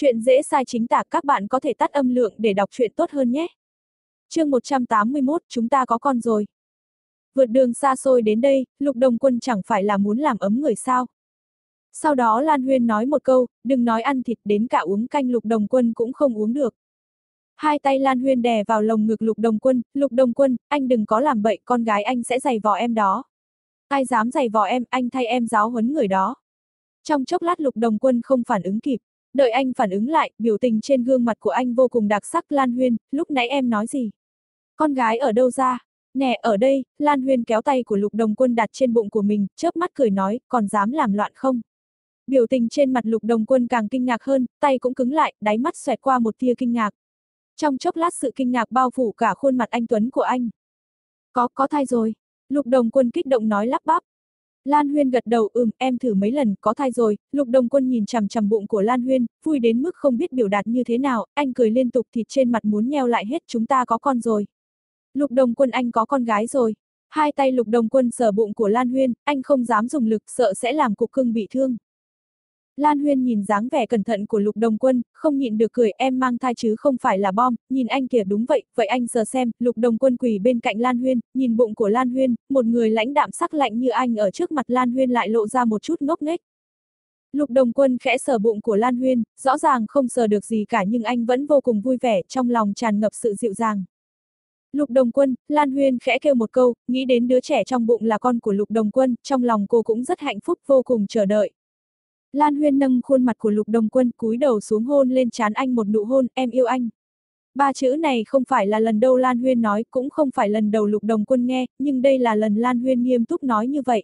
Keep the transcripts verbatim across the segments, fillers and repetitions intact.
Chuyện dễ sai chính tả, các bạn có thể tắt âm lượng để đọc truyện tốt hơn nhé. Chương một trăm tám mươi mốt, chúng ta có con rồi. Vượt đường xa xôi đến đây, Lục Đồng Quân chẳng phải là muốn làm ấm người sao. Sau đó Lan Huyên nói một câu, đừng nói ăn thịt, đến cả uống canh Lục Đồng Quân cũng không uống được. Hai tay Lan Huyên đè vào lồng ngực Lục Đồng Quân, Lục Đồng Quân, anh đừng có làm bậy, con gái anh sẽ giày vò em đó. Ai dám giày vò em, anh thay em giáo huấn người đó. Trong chốc lát Lục Đồng Quân không phản ứng kịp. Đợi anh phản ứng lại, biểu tình trên gương mặt của anh vô cùng đặc sắc. Lan Huyên, lúc nãy em nói gì? Con gái ở đâu ra? Nè, ở đây. Lan Huyên kéo tay của Lục Đồng Quân đặt trên bụng của mình, chớp mắt cười nói, còn dám làm loạn không? Biểu tình trên mặt Lục Đồng Quân càng kinh ngạc hơn, tay cũng cứng lại, đáy mắt xoẹt qua một tia kinh ngạc. Trong chốc lát sự kinh ngạc bao phủ cả khuôn mặt anh tuấn của anh. Có, có thai rồi. Lục Đồng Quân kích động nói lắp bắp. Lan Huyên gật đầu, ừm, em thử mấy lần, có thai rồi. Lục Đồng Quân nhìn chằm chằm bụng của Lan Huyên, vui đến mức không biết biểu đạt như thế nào, anh cười liên tục, thịt trên mặt muốn nheo lại hết, chúng ta có con rồi. Lục Đồng Quân, anh có con gái rồi. Hai tay Lục Đồng Quân sờ bụng của Lan Huyên, anh không dám dùng lực, sợ sẽ làm cục cưng bị thương. Lan Huyên nhìn dáng vẻ cẩn thận của Lục Đồng Quân, không nhịn được cười, em mang thai chứ không phải là bom, nhìn anh kìa, đúng vậy, vậy anh sờ xem. Lục Đồng Quân quỳ bên cạnh Lan Huyên, nhìn bụng của Lan Huyên, một người lãnh đạm sắc lạnh như anh ở trước mặt Lan Huyên lại lộ ra một chút ngốc nghếch. Lục Đồng Quân khẽ sờ bụng của Lan Huyên, rõ ràng không sờ được gì cả nhưng anh vẫn vô cùng vui vẻ, trong lòng tràn ngập sự dịu dàng. Lục Đồng Quân, Lan Huyên khẽ kêu một câu, nghĩ đến đứa trẻ trong bụng là con của Lục Đồng Quân, trong lòng cô cũng rất hạnh phúc, vô cùng chờ đợi. Lan Huyên nâng khuôn mặt của Lục Đồng Quân, cúi đầu xuống hôn lên trán anh một nụ hôn, em yêu anh. Ba chữ này không phải là lần đầu Lan Huyên nói, cũng không phải lần đầu Lục Đồng Quân nghe, nhưng đây là lần Lan Huyên nghiêm túc nói như vậy.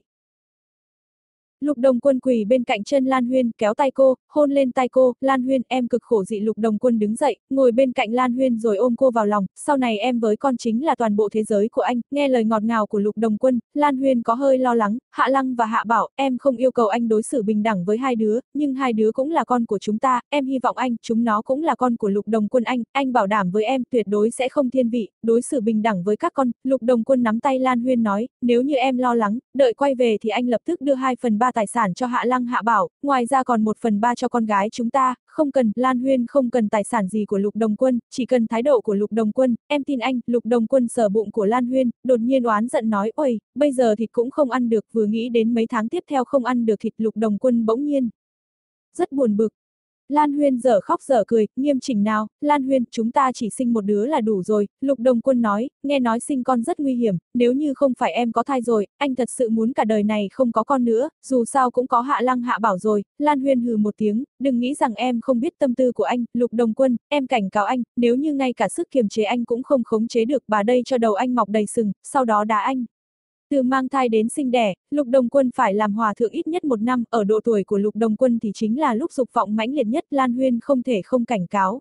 Lục Đồng Quân quỳ bên cạnh chân Lan Huyên, kéo tay cô, hôn lên tay cô, Lan Huyên, em cực khổ dị. Lục Đồng Quân đứng dậy, ngồi bên cạnh Lan Huyên rồi ôm cô vào lòng, sau này em với con chính là toàn bộ thế giới của anh. Nghe lời ngọt ngào của Lục Đồng Quân, Lan Huyên có hơi lo lắng, Hạ Lăng và Hạ Bảo, em không yêu cầu anh đối xử bình đẳng với hai đứa, nhưng hai đứa cũng là con của chúng ta, em hy vọng anh, chúng nó cũng là con của Lục Đồng Quân anh, anh bảo đảm với em, tuyệt đối sẽ không thiên vị, đối xử bình đẳng với các con. Lục Đồng Quân nắm tay Lan Huyên nói, nếu như em lo lắng, đợi quay về thì anh lập tức đưa hai phần ba tài sản cho Hạ Lăng Hạ Bảo, ngoài ra còn một phần ba cho con gái chúng ta, không cần. Lan Huyên không cần tài sản gì của Lục Đồng Quân, chỉ cần thái độ của Lục Đồng Quân, em tin anh. Lục Đồng Quân sờ bụng của Lan Huyên, đột nhiên oán giận nói, ôi, bây giờ thịt cũng không ăn được, vừa nghĩ đến mấy tháng tiếp theo không ăn được thịt, Lục Đồng Quân bỗng nhiên rất buồn bực. Lan Huyên dở khóc dở cười, nghiêm chỉnh nào, Lan Huyên, chúng ta chỉ sinh một đứa là đủ rồi. Lục Đồng Quân nói, nghe nói sinh con rất nguy hiểm, nếu như không phải em có thai rồi, anh thật sự muốn cả đời này không có con nữa, dù sao cũng có Hạ Lăng Hạ Bảo rồi. Lan Huyên hừ một tiếng, đừng nghĩ rằng em không biết tâm tư của anh. Lục Đồng Quân, em cảnh cáo anh, nếu như ngay cả sức kiềm chế anh cũng không khống chế được, bà đây cho đầu anh mọc đầy sừng, sau đó đá anh. Từ mang thai đến sinh đẻ, Lục Đồng Quân phải làm hòa thượng ít nhất một năm, ở độ tuổi của Lục Đồng Quân thì chính là lúc dục vọng mãnh liệt nhất. Lan Huyên không thể không cảnh cáo.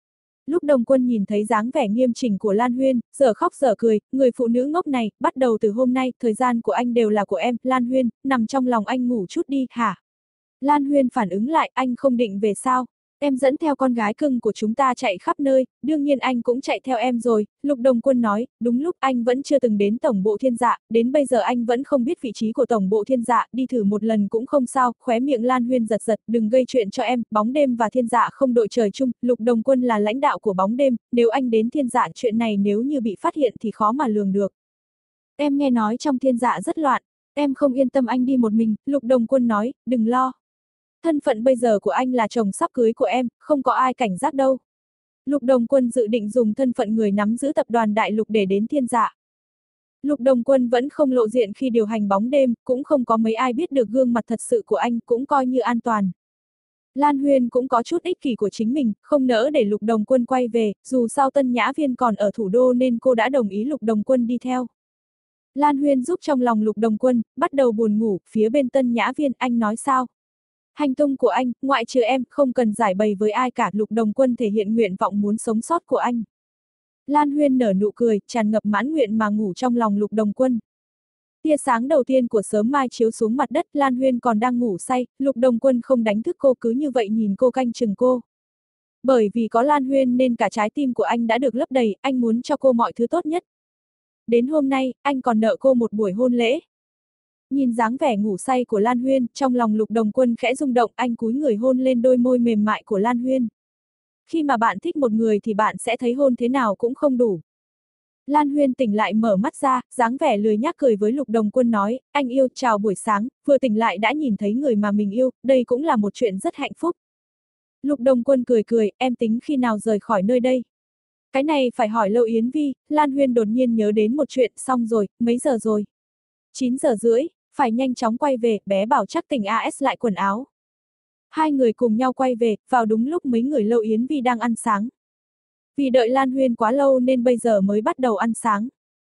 Lục Đồng Quân nhìn thấy dáng vẻ nghiêm chỉnh của Lan Huyên, dở khóc dở cười, người phụ nữ ngốc này, bắt đầu từ hôm nay, thời gian của anh đều là của em. Lan Huyên, nằm trong lòng anh ngủ chút đi, hả? Lan Huyên phản ứng lại, anh không định về sao? Em dẫn theo con gái cưng của chúng ta chạy khắp nơi, đương nhiên anh cũng chạy theo em rồi. Lục Đồng Quân nói, đúng lúc anh vẫn chưa từng đến tổng bộ Thiên Dạ, đến bây giờ anh vẫn không biết vị trí của tổng bộ Thiên Dạ, đi thử một lần cũng không sao. Khóe miệng Lan Huyên giật giật, đừng gây chuyện cho em, bóng đêm và Thiên Dạ không đội trời chung. Lục Đồng Quân là lãnh đạo của bóng đêm, nếu anh đến Thiên Dạ, chuyện này nếu như bị phát hiện thì khó mà lường được. Em nghe nói trong Thiên Dạ rất loạn, em không yên tâm anh đi một mình. Lục Đồng Quân nói, đừng lo. Thân phận bây giờ của anh là chồng sắp cưới của em, không có ai cảnh giác đâu. Lục Đồng Quân dự định dùng thân phận người nắm giữ tập đoàn Đại Lục để đến Thiên Dạ. Lục Đồng Quân vẫn không lộ diện khi điều hành bóng đêm, cũng không có mấy ai biết được gương mặt thật sự của anh, cũng coi như an toàn. Lan Huyên cũng có chút ích kỷ của chính mình, không nỡ để Lục Đồng Quân quay về, dù sao Tân Nhã Viên còn ở thủ đô nên cô đã đồng ý Lục Đồng Quân đi theo. Lan Huyên giúp trong lòng Lục Đồng Quân, bắt đầu buồn ngủ, phía bên Tân Nhã Viên, anh nói sao? Hành tung của anh, ngoại trừ em, không cần giải bày với ai cả. Lục Đồng Quân thể hiện nguyện vọng muốn sống sót của anh. Lan Huyên nở nụ cười, tràn ngập mãn nguyện mà ngủ trong lòng Lục Đồng Quân. Tia sáng đầu tiên của sớm mai chiếu xuống mặt đất, Lan Huyên còn đang ngủ say, Lục Đồng Quân không đánh thức cô, cứ như vậy nhìn cô canh chừng cô. Bởi vì có Lan Huyên nên cả trái tim của anh đã được lấp đầy, anh muốn cho cô mọi thứ tốt nhất. Đến hôm nay, anh còn nợ cô một buổi hôn lễ. Nhìn dáng vẻ ngủ say của Lan Huyên, trong lòng Lục Đồng Quân khẽ rung động, anh cúi người hôn lên đôi môi mềm mại của Lan Huyên. Khi mà bạn thích một người thì bạn sẽ thấy hôn thế nào cũng không đủ. Lan Huyên tỉnh lại mở mắt ra, dáng vẻ lười nhác cười với Lục Đồng Quân nói, anh yêu, chào buổi sáng, vừa tỉnh lại đã nhìn thấy người mà mình yêu, đây cũng là một chuyện rất hạnh phúc. Lục Đồng Quân cười cười, em tính khi nào rời khỏi nơi đây? Cái này phải hỏi Lâu Yến Vi, Lan Huyên đột nhiên nhớ đến một chuyện, xong rồi, mấy giờ rồi? chín giờ rưỡi, phải nhanh chóng quay về, bé bảo chắc tỉnh a ét lại quần áo. Hai người cùng nhau quay về, vào đúng lúc mấy người Lâu Yến Vi đang ăn sáng. Vì đợi Lan Huyên quá lâu nên bây giờ mới bắt đầu ăn sáng.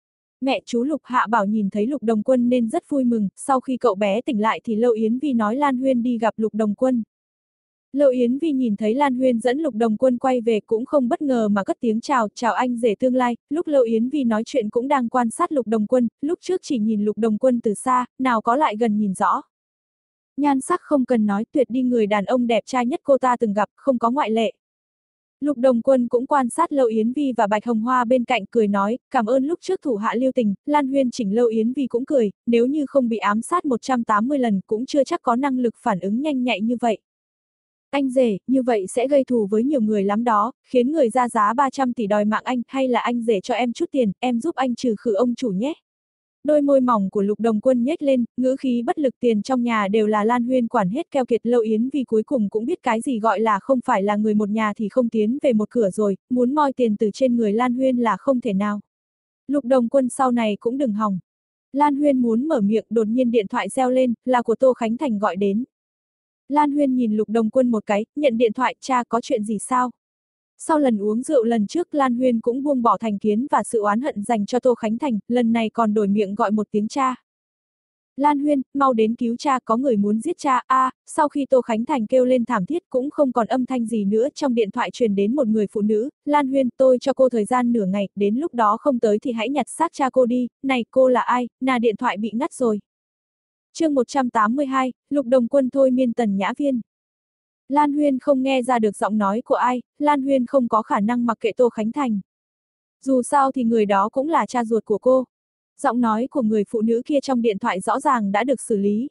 Mẹ chú Lục Hạ Bảo nhìn thấy Lục Đồng Quân nên rất vui mừng, sau khi cậu bé tỉnh lại thì Lâu Yến Vi nói Lan Huyên đi gặp Lục Đồng Quân. Lâu Yến Vi nhìn thấy Lan Huyên dẫn Lục Đồng Quân quay về cũng không bất ngờ mà cất tiếng chào, chào anh rể tương lai, lúc Lâu Yến Vi nói chuyện cũng đang quan sát Lục Đồng Quân, lúc trước chỉ nhìn Lục Đồng Quân từ xa, nào có lại gần nhìn rõ. Nhan sắc không cần nói, tuyệt đi người đàn ông đẹp trai nhất cô ta từng gặp, không có ngoại lệ. Lục Đồng Quân cũng quan sát Lâu Yến Vi và Bạch Hồng Hoa bên cạnh cười nói, cảm ơn lúc trước thủ hạ lưu tình, Lan Huyên chỉnh Lâu Yến Vi cũng cười, nếu như không bị ám sát một trăm tám mươi lần cũng chưa chắc có năng lực phản ứng nhanh nhạy như vậy. Anh rể, như vậy sẽ gây thù với nhiều người lắm đó, khiến người ra giá ba trăm tỷ đòi mạng anh, hay là anh rể cho em chút tiền, em giúp anh trừ khử ông chủ nhé. Đôi môi mỏng của Lục Đồng Quân nhếch lên, ngữ khí bất lực, tiền trong nhà đều là Lan Huyên quản hết keo kiệt. Lâu Yến Vi cuối cùng cũng biết cái gì gọi là không phải là người một nhà thì không tiến về một cửa rồi, muốn moi tiền từ trên người Lan Huyên là không thể nào. Lục Đồng Quân sau này cũng đừng hòng. Lan Huyên muốn mở miệng, đột nhiên điện thoại reo lên, là của Tô Khánh Thành gọi đến. Lan Huyên nhìn Lục Đồng Quân một cái, nhận điện thoại, cha có chuyện gì sao? Sau lần uống rượu lần trước Lan Huyên cũng buông bỏ thành kiến và sự oán hận dành cho Tô Khánh Thành, lần này còn đổi miệng gọi một tiếng cha. Lan Huyên, mau đến cứu cha, có người muốn giết cha. A, à, sau khi Tô Khánh Thành kêu lên thảm thiết cũng không còn âm thanh gì nữa, trong điện thoại truyền đến một người phụ nữ, Lan Huyên, tôi cho cô thời gian nửa ngày, đến lúc đó không tới thì hãy nhặt xác cha cô đi, này cô là ai, nà điện thoại bị ngắt rồi. Chương một trăm tám mươi hai, Lục Đồng Quân thôi miên Tần Nhã Viên. Lan Huyên không nghe ra được giọng nói của ai, Lan Huyên không có khả năng mặc kệ Tô Khánh Thành. Dù sao thì người đó cũng là cha ruột của cô. Giọng nói của người phụ nữ kia trong điện thoại rõ ràng đã được xử lý.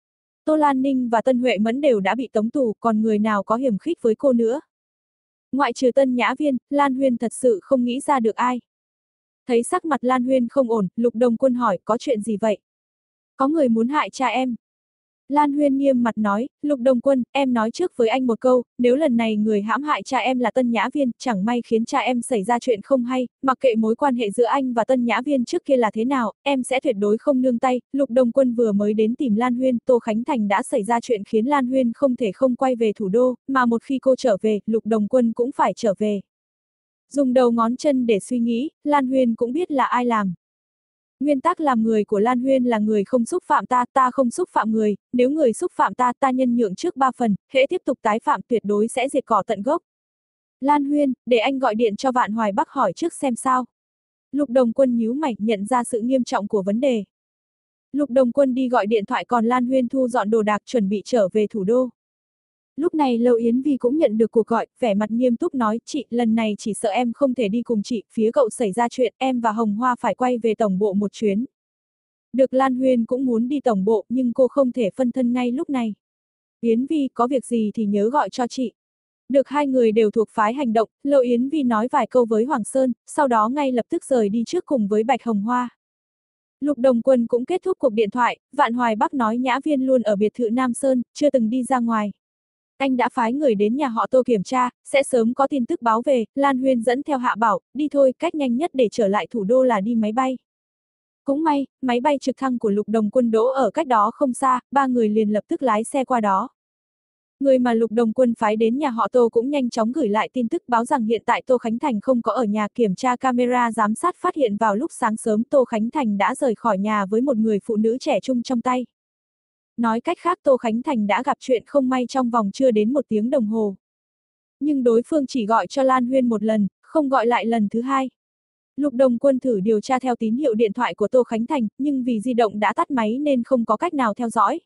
Tô Lan Ninh và Tân Huệ Mẫn đều đã bị tống tù, còn người nào có hiểm khích với cô nữa. Ngoại trừ Tân Nhã Viên, Lan Huyên thật sự không nghĩ ra được ai. Thấy sắc mặt Lan Huyên không ổn, Lục Đồng Quân hỏi, có chuyện gì vậy? Có người muốn hại cha em. Lan Huyên nghiêm mặt nói, Lục Đồng Quân, em nói trước với anh một câu, nếu lần này người hãm hại cha em là Tân Nhã Viên, chẳng may khiến cha em xảy ra chuyện không hay, mặc kệ mối quan hệ giữa anh và Tân Nhã Viên trước kia là thế nào, em sẽ tuyệt đối không nương tay. Lục Đồng Quân vừa mới đến tìm Lan Huyên, Tô Khánh Thành đã xảy ra chuyện khiến Lan Huyên không thể không quay về thủ đô, mà một khi cô trở về, Lục Đồng Quân cũng phải trở về. Dùng đầu ngón chân để suy nghĩ, Lan Huyên cũng biết là ai làm. Nguyên tắc làm người của Lan Huyên là người không xúc phạm ta, ta không xúc phạm người, nếu người xúc phạm ta, ta nhân nhượng trước ba phần, hễ tiếp tục tái phạm tuyệt đối sẽ diệt cỏ tận gốc. Lan Huyên, để anh gọi điện cho Vạn Hoài Bắc hỏi trước xem sao. Lục Đồng Quân nhíu mày, nhận ra sự nghiêm trọng của vấn đề. Lục Đồng Quân đi gọi điện thoại, còn Lan Huyên thu dọn đồ đạc chuẩn bị trở về thủ đô. Lúc này Lâu Yến Vi cũng nhận được cuộc gọi, vẻ mặt nghiêm túc nói, chị, lần này chỉ sợ em không thể đi cùng chị, phía cậu xảy ra chuyện, em và Hồng Hoa phải quay về tổng bộ một chuyến. Được, Lan Huyên cũng muốn đi tổng bộ, nhưng cô không thể phân thân ngay lúc này. Yến Vi, có việc gì thì nhớ gọi cho chị. Được, hai người đều thuộc phái hành động, Lâu Yến Vi nói vài câu với Hoàng Sơn, sau đó ngay lập tức rời đi trước cùng với Bạch Hồng Hoa. Lục Đồng Quân cũng kết thúc cuộc điện thoại, Vạn Hoài Bắc nói Nhã Viên luôn ở biệt thự Nam Sơn, chưa từng đi ra ngoài. Anh đã phái người đến nhà họ Tô kiểm tra, sẽ sớm có tin tức báo về. Lan Huyên dẫn theo Hạ Bảo, đi thôi, cách nhanh nhất để trở lại thủ đô là đi máy bay. Cũng may, máy bay trực thăng của Lục Đồng Quân đỗ ở cách đó không xa, ba người liền lập tức lái xe qua đó. Người mà Lục Đồng Quân phái đến nhà họ Tô cũng nhanh chóng gửi lại tin tức báo rằng hiện tại Tô Khánh Thành không có ở nhà. Kiểm tra camera giám sát phát hiện vào lúc sáng sớm Tô Khánh Thành đã rời khỏi nhà với một người phụ nữ trẻ trung trong tay. Nói cách khác, Tô Khánh Thành đã gặp chuyện không may trong vòng chưa đến một tiếng đồng hồ. Nhưng đối phương chỉ gọi cho Lan Huyên một lần, không gọi lại lần thứ hai. Lục Đồng Quân thử điều tra theo tín hiệu điện thoại của Tô Khánh Thành, nhưng vì di động đã tắt máy nên không có cách nào theo dõi.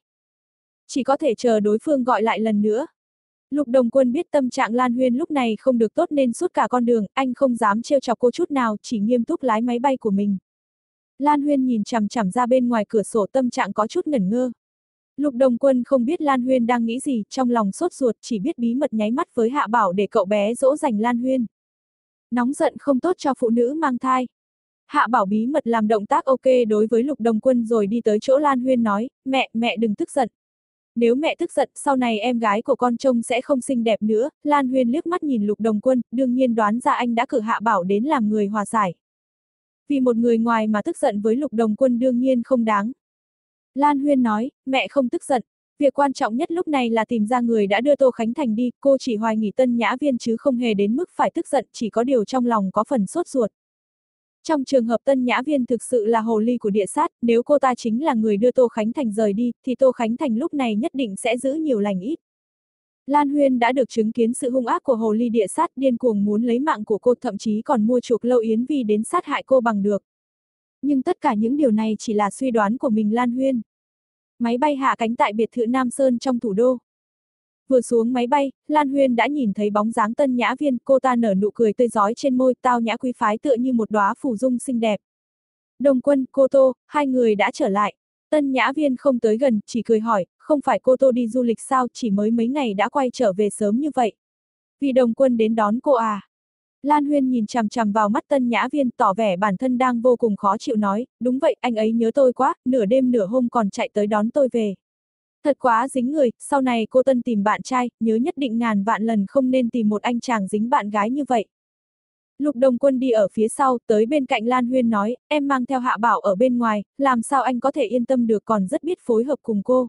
Chỉ có thể chờ đối phương gọi lại lần nữa. Lục Đồng Quân biết tâm trạng Lan Huyên lúc này không được tốt nên suốt cả con đường, anh không dám trêu chọc cô chút nào, chỉ nghiêm túc lái máy bay của mình. Lan Huyên nhìn chằm chằm ra bên ngoài cửa sổ, tâm trạng có chút ngẩn ngơ. Lục Đồng Quân không biết Lan Huyên đang nghĩ gì, trong lòng sốt ruột, chỉ biết bí mật nháy mắt với Hạ Bảo để cậu bé dỗ dành Lan Huyên. Nóng giận không tốt cho phụ nữ mang thai. Hạ Bảo bí mật làm động tác ok đối với Lục Đồng Quân rồi đi tới chỗ Lan Huyên nói, mẹ, mẹ đừng tức giận. Nếu mẹ tức giận, sau này em gái của con trông sẽ không xinh đẹp nữa. Lan Huyên liếc mắt nhìn Lục Đồng Quân, đương nhiên đoán ra anh đã cử Hạ Bảo đến làm người hòa giải. Vì một người ngoài mà tức giận với Lục Đồng Quân đương nhiên không đáng. Lan Huyên nói, mẹ không tức giận. Việc quan trọng nhất lúc này là tìm ra người đã đưa Tô Khánh Thành đi, cô chỉ hoài nghi Tân Nhã Viên chứ không hề đến mức phải tức giận, chỉ có điều trong lòng có phần sốt ruột. Trong trường hợp Tân Nhã Viên thực sự là hồ ly của địa sát, nếu cô ta chính là người đưa Tô Khánh Thành rời đi, thì Tô Khánh Thành lúc này nhất định sẽ giữ nhiều lành ít. Lan Huyên đã được chứng kiến sự hung ác của hồ ly địa sát, điên cuồng muốn lấy mạng của cô, thậm chí còn mua chuộc Lâu Yến Vi đến sát hại cô bằng được. Nhưng tất cả những điều này chỉ là suy đoán của mình Lan Huyên. Máy bay hạ cánh tại biệt thự Nam Sơn trong thủ đô. Vừa xuống máy bay, Lan Huyên đã nhìn thấy bóng dáng Tân Nhã Viên, cô ta nở nụ cười tươi rói trên môi, tao nhã quý phái tựa như một đóa phù dung xinh đẹp. Đồng Quân, cô Tô, hai người đã trở lại. Tân Nhã Viên không tới gần, chỉ cười hỏi, không phải cô Tô đi du lịch sao, chỉ mới mấy ngày đã quay trở về sớm như vậy. Vì Đồng Quân đến đón cô à? Lan Huyên nhìn chằm chằm vào mắt Tân Nhã Viên, tỏ vẻ bản thân đang vô cùng khó chịu nói, đúng vậy, anh ấy nhớ tôi quá, nửa đêm nửa hôm còn chạy tới đón tôi về. Thật quá dính người, sau này cô Tân tìm bạn trai, nhớ nhất định ngàn vạn lần không nên tìm một anh chàng dính bạn gái như vậy. Lục Đồng Quân đi ở phía sau, tới bên cạnh Lan Huyên nói, em mang theo Hạ Bảo ở bên ngoài, làm sao anh có thể yên tâm được, còn rất biết phối hợp cùng cô.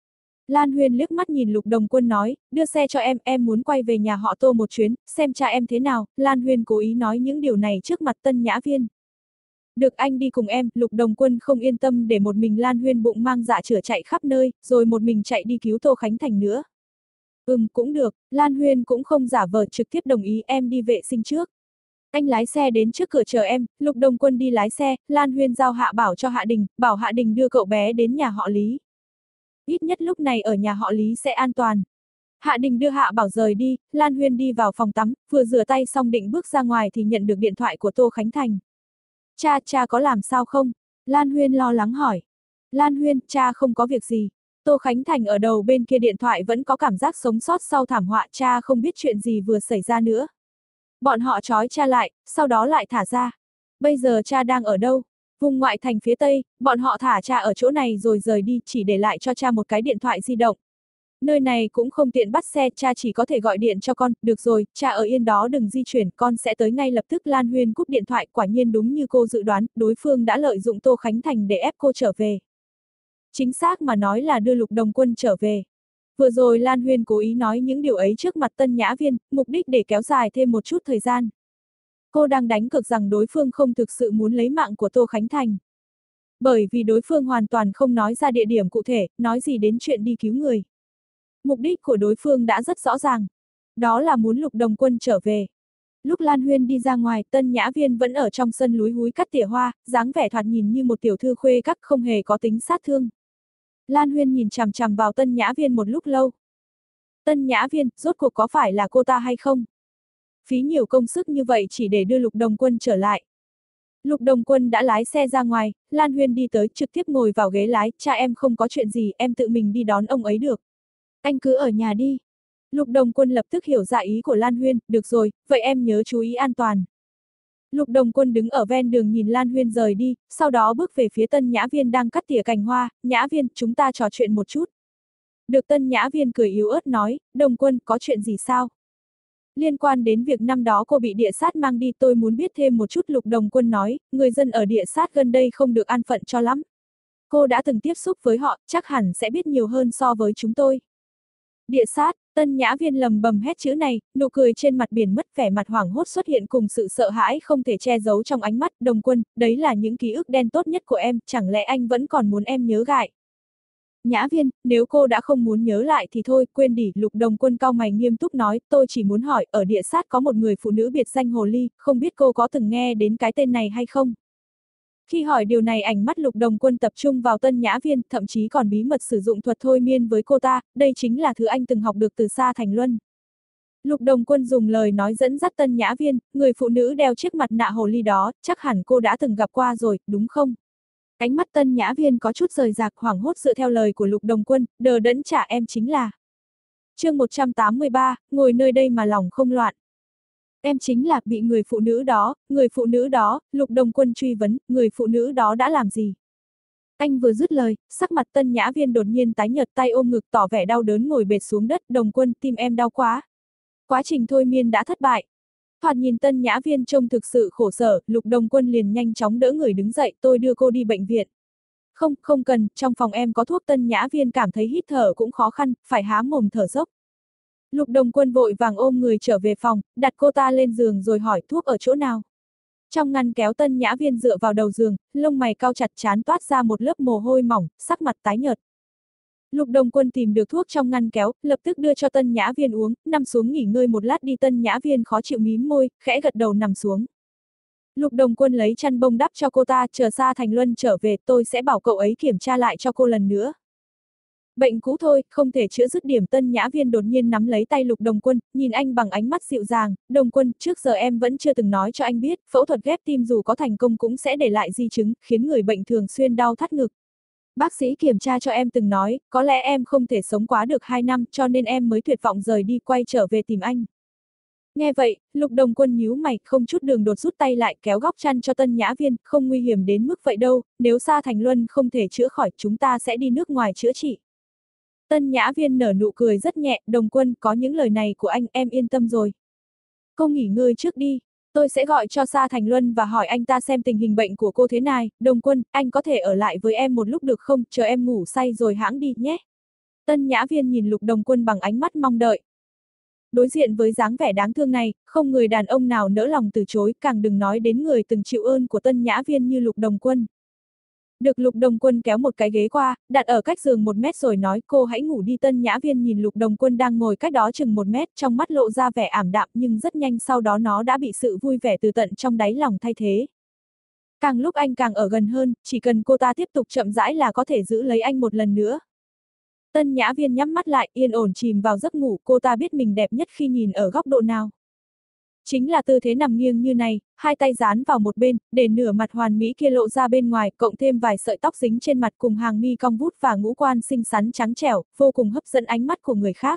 Lan Huyên liếc mắt nhìn Lục Đồng Quân nói, đưa xe cho em, em muốn quay về nhà họ Tô một chuyến, xem cha em thế nào. Lan Huyên cố ý nói những điều này trước mặt Tân Nhã Viên. Được, anh đi cùng em. Lục Đồng Quân không yên tâm để một mình Lan Huyên bụng mang dạ chửa chạy khắp nơi, rồi một mình chạy đi cứu Tô Khánh Thành nữa. Ừm, cũng được, Lan Huyên cũng không giả vờ, trực tiếp đồng ý, em đi vệ sinh trước. Anh lái xe đến trước cửa chờ em. Lục Đồng Quân đi lái xe, Lan Huyên giao Hạ Bảo cho Hạ Đình, bảo Hạ Đình đưa cậu bé đến nhà họ Lý. Ít nhất lúc này ở nhà họ Lý sẽ an toàn. Hạ Đình đưa Hạ Bảo rời đi, Lan Huyên đi vào phòng tắm, vừa rửa tay xong định bước ra ngoài thì nhận được điện thoại của Tô Khánh Thành. Cha, cha có làm sao không? Lan Huyên lo lắng hỏi. Lan Huyên, cha không có việc gì. Tô Khánh Thành ở đầu bên kia điện thoại vẫn có cảm giác sống sót sau thảm họa, cha không biết chuyện gì vừa xảy ra nữa. Bọn họ trói cha lại, sau đó lại thả ra. Bây giờ cha đang ở đâu? Vùng ngoại thành phía Tây, bọn họ thả cha ở chỗ này rồi rời đi, chỉ để lại cho cha một cái điện thoại di động. Nơi này cũng không tiện bắt xe, cha chỉ có thể gọi điện cho con, được rồi, cha ở yên đó đừng di chuyển, con sẽ tới ngay lập tức. Lan Huyên cúp điện thoại, quả nhiên đúng như cô dự đoán, đối phương đã lợi dụng Tô Khánh Thành để ép cô trở về. Chính xác mà nói là đưa Lục Đồng Quân trở về. Vừa rồi Lan Huyên cố ý nói những điều ấy trước mặt Tân Nhã Viên, mục đích để kéo dài thêm một chút thời gian. Cô đang đánh cược rằng đối phương không thực sự muốn lấy mạng của Tô Khánh Thành. Bởi vì đối phương hoàn toàn không nói ra địa điểm cụ thể, nói gì đến chuyện đi cứu người. Mục đích của đối phương đã rất rõ ràng. Đó là muốn Lục Đồng Quân trở về. Lúc Lan Huyên đi ra ngoài, Tân Nhã Viên vẫn ở trong sân lúi húi cắt tỉa hoa, dáng vẻ thoạt nhìn như một tiểu thư khuê các, không hề có tính sát thương. Lan Huyên nhìn chằm chằm vào Tân Nhã Viên một lúc lâu. Tân Nhã Viên, rốt cuộc có phải là cô ta hay không? Phí nhiều công sức như vậy chỉ để đưa Lục Đồng Quân trở lại. Lục Đồng Quân đã lái xe ra ngoài, Lan Huyên đi tới trực tiếp ngồi vào ghế lái, cha em không có chuyện gì, em tự mình đi đón ông ấy được. Anh cứ ở nhà đi. Lục Đồng Quân lập tức hiểu ra ý của Lan Huyên, được rồi, vậy em nhớ chú ý an toàn. Lục Đồng Quân đứng ở ven đường nhìn Lan Huyên rời đi, sau đó bước về phía Tân Nhã Viên đang cắt tỉa cành hoa, Nhã Viên, chúng ta trò chuyện một chút. Được. Tân Nhã Viên cười yếu ớt nói, Đồng Quân, có chuyện gì sao? Liên quan đến việc năm đó cô bị địa sát mang đi, tôi muốn biết thêm một chút. Lục Đồng Quân nói, người dân ở địa sát gần đây không được an phận cho lắm. Cô đã từng tiếp xúc với họ, chắc hẳn sẽ biết nhiều hơn so với chúng tôi. Địa sát, Tân Nhã Viên lầm bầm hét chữ này, nụ cười trên mặt biển mất, vẻ mặt hoảng hốt xuất hiện cùng sự sợ hãi không thể che giấu trong ánh mắt. Đồng Quân, đấy là những ký ức đen tốt nhất của em, chẳng lẽ anh vẫn còn muốn em nhớ gại? Nhã Viên, nếu cô đã không muốn nhớ lại thì thôi, quên đi. Lục Đồng Quân cau mày nghiêm túc nói, tôi chỉ muốn hỏi, ở địa sát có một người phụ nữ biệt danh Hồ Ly, không biết cô có từng nghe đến cái tên này hay không? Khi hỏi điều này, ánh mắt Lục Đồng Quân tập trung vào Tân Nhã Viên, thậm chí còn bí mật sử dụng thuật thôi miên với cô ta, đây chính là thứ anh từng học được từ Sa Thành Luân. Lục Đồng Quân dùng lời nói dẫn dắt Tân Nhã Viên, người phụ nữ đeo chiếc mặt nạ hồ ly đó, chắc hẳn cô đã từng gặp qua rồi, đúng không? Ánh mắt Tân Nhã Viên có chút rời rạc, hoảng hốt dựa theo lời của Lục Đồng Quân, đờ đẫn trả em chính là. Chương một trăm tám mươi ba, ngồi nơi đây mà lòng không loạn. Em chính là bị người phụ nữ đó, người phụ nữ đó, Lục Đồng Quân truy vấn, người phụ nữ đó đã làm gì? Anh vừa dứt lời, sắc mặt Tân Nhã Viên đột nhiên tái nhợt, tay ôm ngực tỏ vẻ đau đớn ngồi bệt xuống đất. Đồng Quân, tim em đau quá. Quá trình thôi miên đã thất bại. Thoạt nhìn Tân Nhã Viên trông thực sự khổ sở, Lục Đồng Quân liền nhanh chóng đỡ người đứng dậy, tôi đưa cô đi bệnh viện. Không, không cần, trong phòng em có thuốc. Tân Nhã Viên cảm thấy hít thở cũng khó khăn, phải há mồm thở dốc. Lục Đồng Quân vội vàng ôm người trở về phòng, đặt cô ta lên giường rồi hỏi thuốc ở chỗ nào. Trong ngăn kéo. Tân Nhã Viên dựa vào đầu giường, lông mày cau chặt, trán toát ra một lớp mồ hôi mỏng, sắc mặt tái nhợt. Lục Đồng Quân tìm được thuốc trong ngăn kéo, lập tức đưa cho Tân Nhã Viên uống, nằm xuống nghỉ ngơi một lát đi. Tân Nhã Viên khó chịu mím môi, khẽ gật đầu nằm xuống. Lục Đồng Quân lấy chăn bông đắp cho cô ta, chờ Sa Thành Luân trở về, tôi sẽ bảo cậu ấy kiểm tra lại cho cô lần nữa. Bệnh cũ thôi, không thể chữa dứt điểm. Tân Nhã Viên đột nhiên nắm lấy tay Lục Đồng Quân, nhìn anh bằng ánh mắt dịu dàng. Đồng Quân, trước giờ em vẫn chưa từng nói cho anh biết, phẫu thuật ghép tim dù có thành công cũng sẽ để lại di chứng, khiến người bệnh thường xuyên đau thắt ngực. Bác sĩ kiểm tra cho em từng nói, có lẽ em không thể sống quá được hai năm, cho nên em mới tuyệt vọng rời đi, quay trở về tìm anh. Nghe vậy, Lục Đồng Quân nhíu mày, không chút đường đột rút tay lại, kéo góc chăn cho Tân Nhã Viên, không nguy hiểm đến mức vậy đâu, nếu Sa Thành Luân không thể chữa khỏi, chúng ta sẽ đi nước ngoài chữa trị. Tân Nhã Viên nở nụ cười rất nhẹ, Đồng Quân, có những lời này của anh, em yên tâm rồi. Cô nghỉ ngơi trước đi, tôi sẽ gọi cho Sa Thành Luân và hỏi anh ta xem tình hình bệnh của cô thế nào. Đồng Quân, anh có thể ở lại với em một lúc được không, chờ em ngủ say rồi hãng đi nhé. Tân Nhã Viên nhìn Lục Đồng Quân bằng ánh mắt mong đợi. Đối diện với dáng vẻ đáng thương này, không người đàn ông nào nỡ lòng từ chối, càng đừng nói đến người từng chịu ơn của Tân Nhã Viên như Lục Đồng Quân. Được Lục Đồng Quân kéo một cái ghế qua, đặt ở cách giường một mét rồi nói, cô hãy ngủ đi. Tân Nhã Viên nhìn Lục Đồng Quân đang ngồi cách đó chừng một mét, trong mắt lộ ra vẻ ảm đạm, nhưng rất nhanh sau đó nó đã bị sự vui vẻ từ tận trong đáy lòng thay thế. Càng lúc anh càng ở gần hơn, chỉ cần cô ta tiếp tục chậm rãi là có thể giữ lấy anh một lần nữa. Tân Nhã Viên nhắm mắt lại, yên ổn chìm vào giấc ngủ. Cô ta biết mình đẹp nhất khi nhìn ở góc độ nào. Chính là tư thế nằm nghiêng như này, hai tay dán vào một bên, để nửa mặt hoàn mỹ kia lộ ra bên ngoài, cộng thêm vài sợi tóc dính trên mặt cùng hàng mi cong vút và ngũ quan xinh xắn trắng trẻo, vô cùng hấp dẫn ánh mắt của người khác.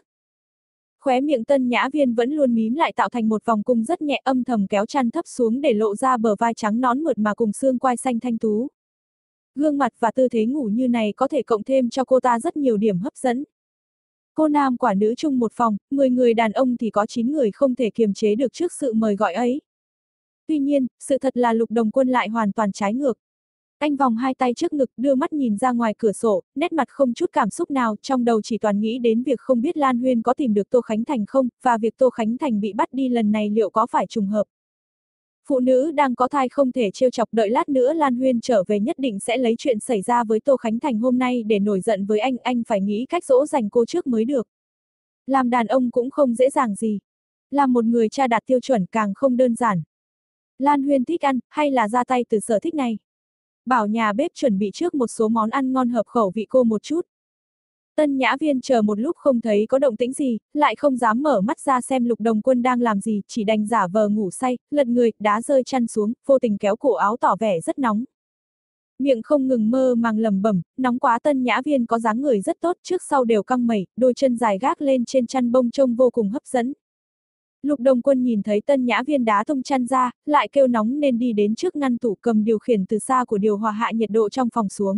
Khóe miệng Tân Nhã Viên vẫn luôn mím lại tạo thành một vòng cung rất nhẹ, âm thầm kéo chăn thấp xuống để lộ ra bờ vai trắng nõn mượt mà cùng xương quai xanh thanh tú. Gương mặt và tư thế ngủ như này có thể cộng thêm cho cô ta rất nhiều điểm hấp dẫn. Cô nam quả nữ chung một phòng, mười người đàn ông thì có chín người không thể kiềm chế được trước sự mời gọi ấy. Tuy nhiên, sự thật là Lục Đồng Quân lại hoàn toàn trái ngược. Anh vòng hai tay trước ngực, đưa mắt nhìn ra ngoài cửa sổ, nét mặt không chút cảm xúc nào, trong đầu chỉ toàn nghĩ đến việc không biết Lan Huyên có tìm được Tô Khánh Thành không, và việc Tô Khánh Thành bị bắt đi lần này liệu có phải trùng hợp. Phụ nữ đang có thai không thể trêu chọc, đợi lát nữa Lan Huyên trở về nhất định sẽ lấy chuyện xảy ra với Tô Khánh Thành hôm nay để nổi giận với anh, anh phải nghĩ cách dỗ dành cô trước mới được. Làm đàn ông cũng không dễ dàng gì. Làm một người cha đạt tiêu chuẩn càng không đơn giản. Lan Huyên thích ăn, hay là ra tay từ sở thích này? Bảo nhà bếp chuẩn bị trước một số món ăn ngon hợp khẩu vị cô một chút. Tân Nhã Viên chờ một lúc không thấy có động tĩnh gì, lại không dám mở mắt ra xem Lục Đồng Quân đang làm gì, chỉ đành giả vờ ngủ say, lật người, đá rơi chăn xuống, vô tình kéo cổ áo tỏ vẻ rất nóng. Miệng không ngừng mơ màng lẩm bẩm, nóng quá. Tân Nhã Viên có dáng người rất tốt, trước sau đều căng mẩy, đôi chân dài gác lên trên chăn bông trông vô cùng hấp dẫn. Lục Đồng Quân nhìn thấy Tân Nhã Viên đá tung chăn ra, lại kêu nóng nên đi đến trước ngăn tủ cầm điều khiển từ xa của điều hòa hạ nhiệt độ trong phòng xuống.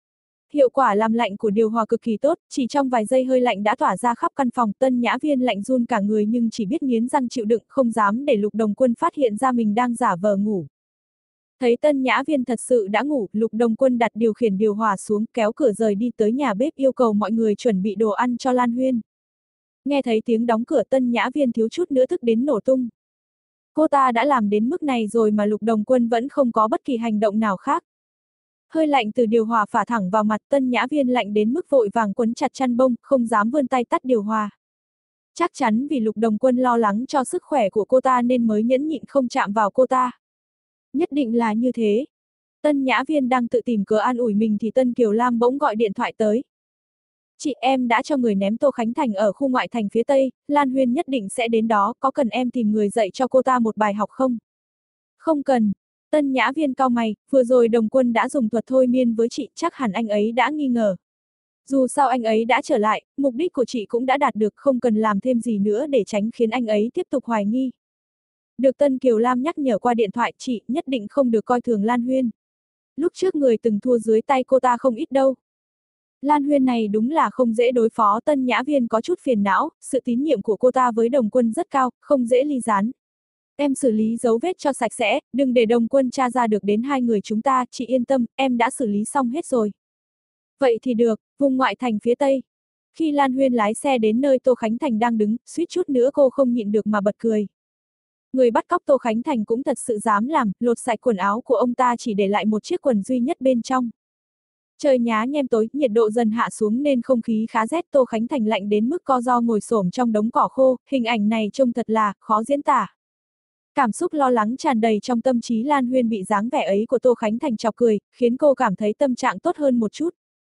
Hiệu quả làm lạnh của điều hòa cực kỳ tốt, chỉ trong vài giây hơi lạnh đã tỏa ra khắp căn phòng. Tân Nhã Viên lạnh run cả người nhưng chỉ biết nghiến răng chịu đựng, không dám để Lục Đồng Quân phát hiện ra mình đang giả vờ ngủ. Thấy Tân Nhã Viên thật sự đã ngủ, Lục Đồng Quân đặt điều khiển điều hòa xuống, kéo cửa rời đi tới nhà bếp yêu cầu mọi người chuẩn bị đồ ăn cho Lan Huyên. Nghe thấy tiếng đóng cửa, Tân Nhã Viên thiếu chút nữa thức đến nổ tung. Cô ta đã làm đến mức này rồi mà Lục Đồng Quân vẫn không có bất kỳ hành động nào khác. Hơi lạnh từ điều hòa phả thẳng vào mặt, Tân Nhã Viên lạnh đến mức vội vàng quấn chặt chăn bông, không dám vươn tay tắt điều hòa. Chắc chắn vì Lục Đồng Quân lo lắng cho sức khỏe của cô ta nên mới nhẫn nhịn không chạm vào cô ta. Nhất định là như thế. Tân Nhã Viên đang tự tìm cớ an ủi mình thì Tân Kiều Lam bỗng gọi điện thoại tới. Chị, em đã cho người ném Tô Khánh Thành ở khu ngoại thành phía Tây, Lan Huyên nhất định sẽ đến đó, có cần em tìm người dạy cho cô ta một bài học không? Không cần. Tân Nhã Viên cau mày, vừa rồi Đồng Quân đã dùng thuật thôi miên với chị, chắc hẳn anh ấy đã nghi ngờ. Dù sao anh ấy đã trở lại, mục đích của chị cũng đã đạt được, không cần làm thêm gì nữa để tránh khiến anh ấy tiếp tục hoài nghi. Được Tân Kiều Lam nhắc nhở qua điện thoại, chị nhất định không được coi thường Lan Huyên. Lúc trước người từng thua dưới tay cô ta không ít đâu. Lan Huyên này đúng là không dễ đối phó. Tân Nhã Viên có chút phiền não, sự tín nhiệm của cô ta với Đồng Quân rất cao, không dễ ly gián. Em xử lý dấu vết cho sạch sẽ, đừng để Đồng Quân tra ra được đến hai người chúng ta, chị yên tâm, em đã xử lý xong hết rồi. Vậy thì được, vùng ngoại thành phía Tây. Khi Lan Huyên lái xe đến nơi Tô Khánh Thành đang đứng, suýt chút nữa cô không nhịn được mà bật cười. Người bắt cóc Tô Khánh Thành cũng thật sự dám làm, lột sạch quần áo của ông ta chỉ để lại một chiếc quần duy nhất bên trong. Trời nhá nhem tối, nhiệt độ dần hạ xuống nên không khí khá rét. Tô Khánh Thành lạnh đến mức co ro ngồi xổm trong đống cỏ khô, hình ảnh này trông thật là khó diễn tả. Cảm xúc lo lắng tràn đầy trong tâm trí Lan Huyên bị dáng vẻ ấy của Tô Khánh Thành chọc cười, khiến cô cảm thấy tâm trạng tốt hơn một chút.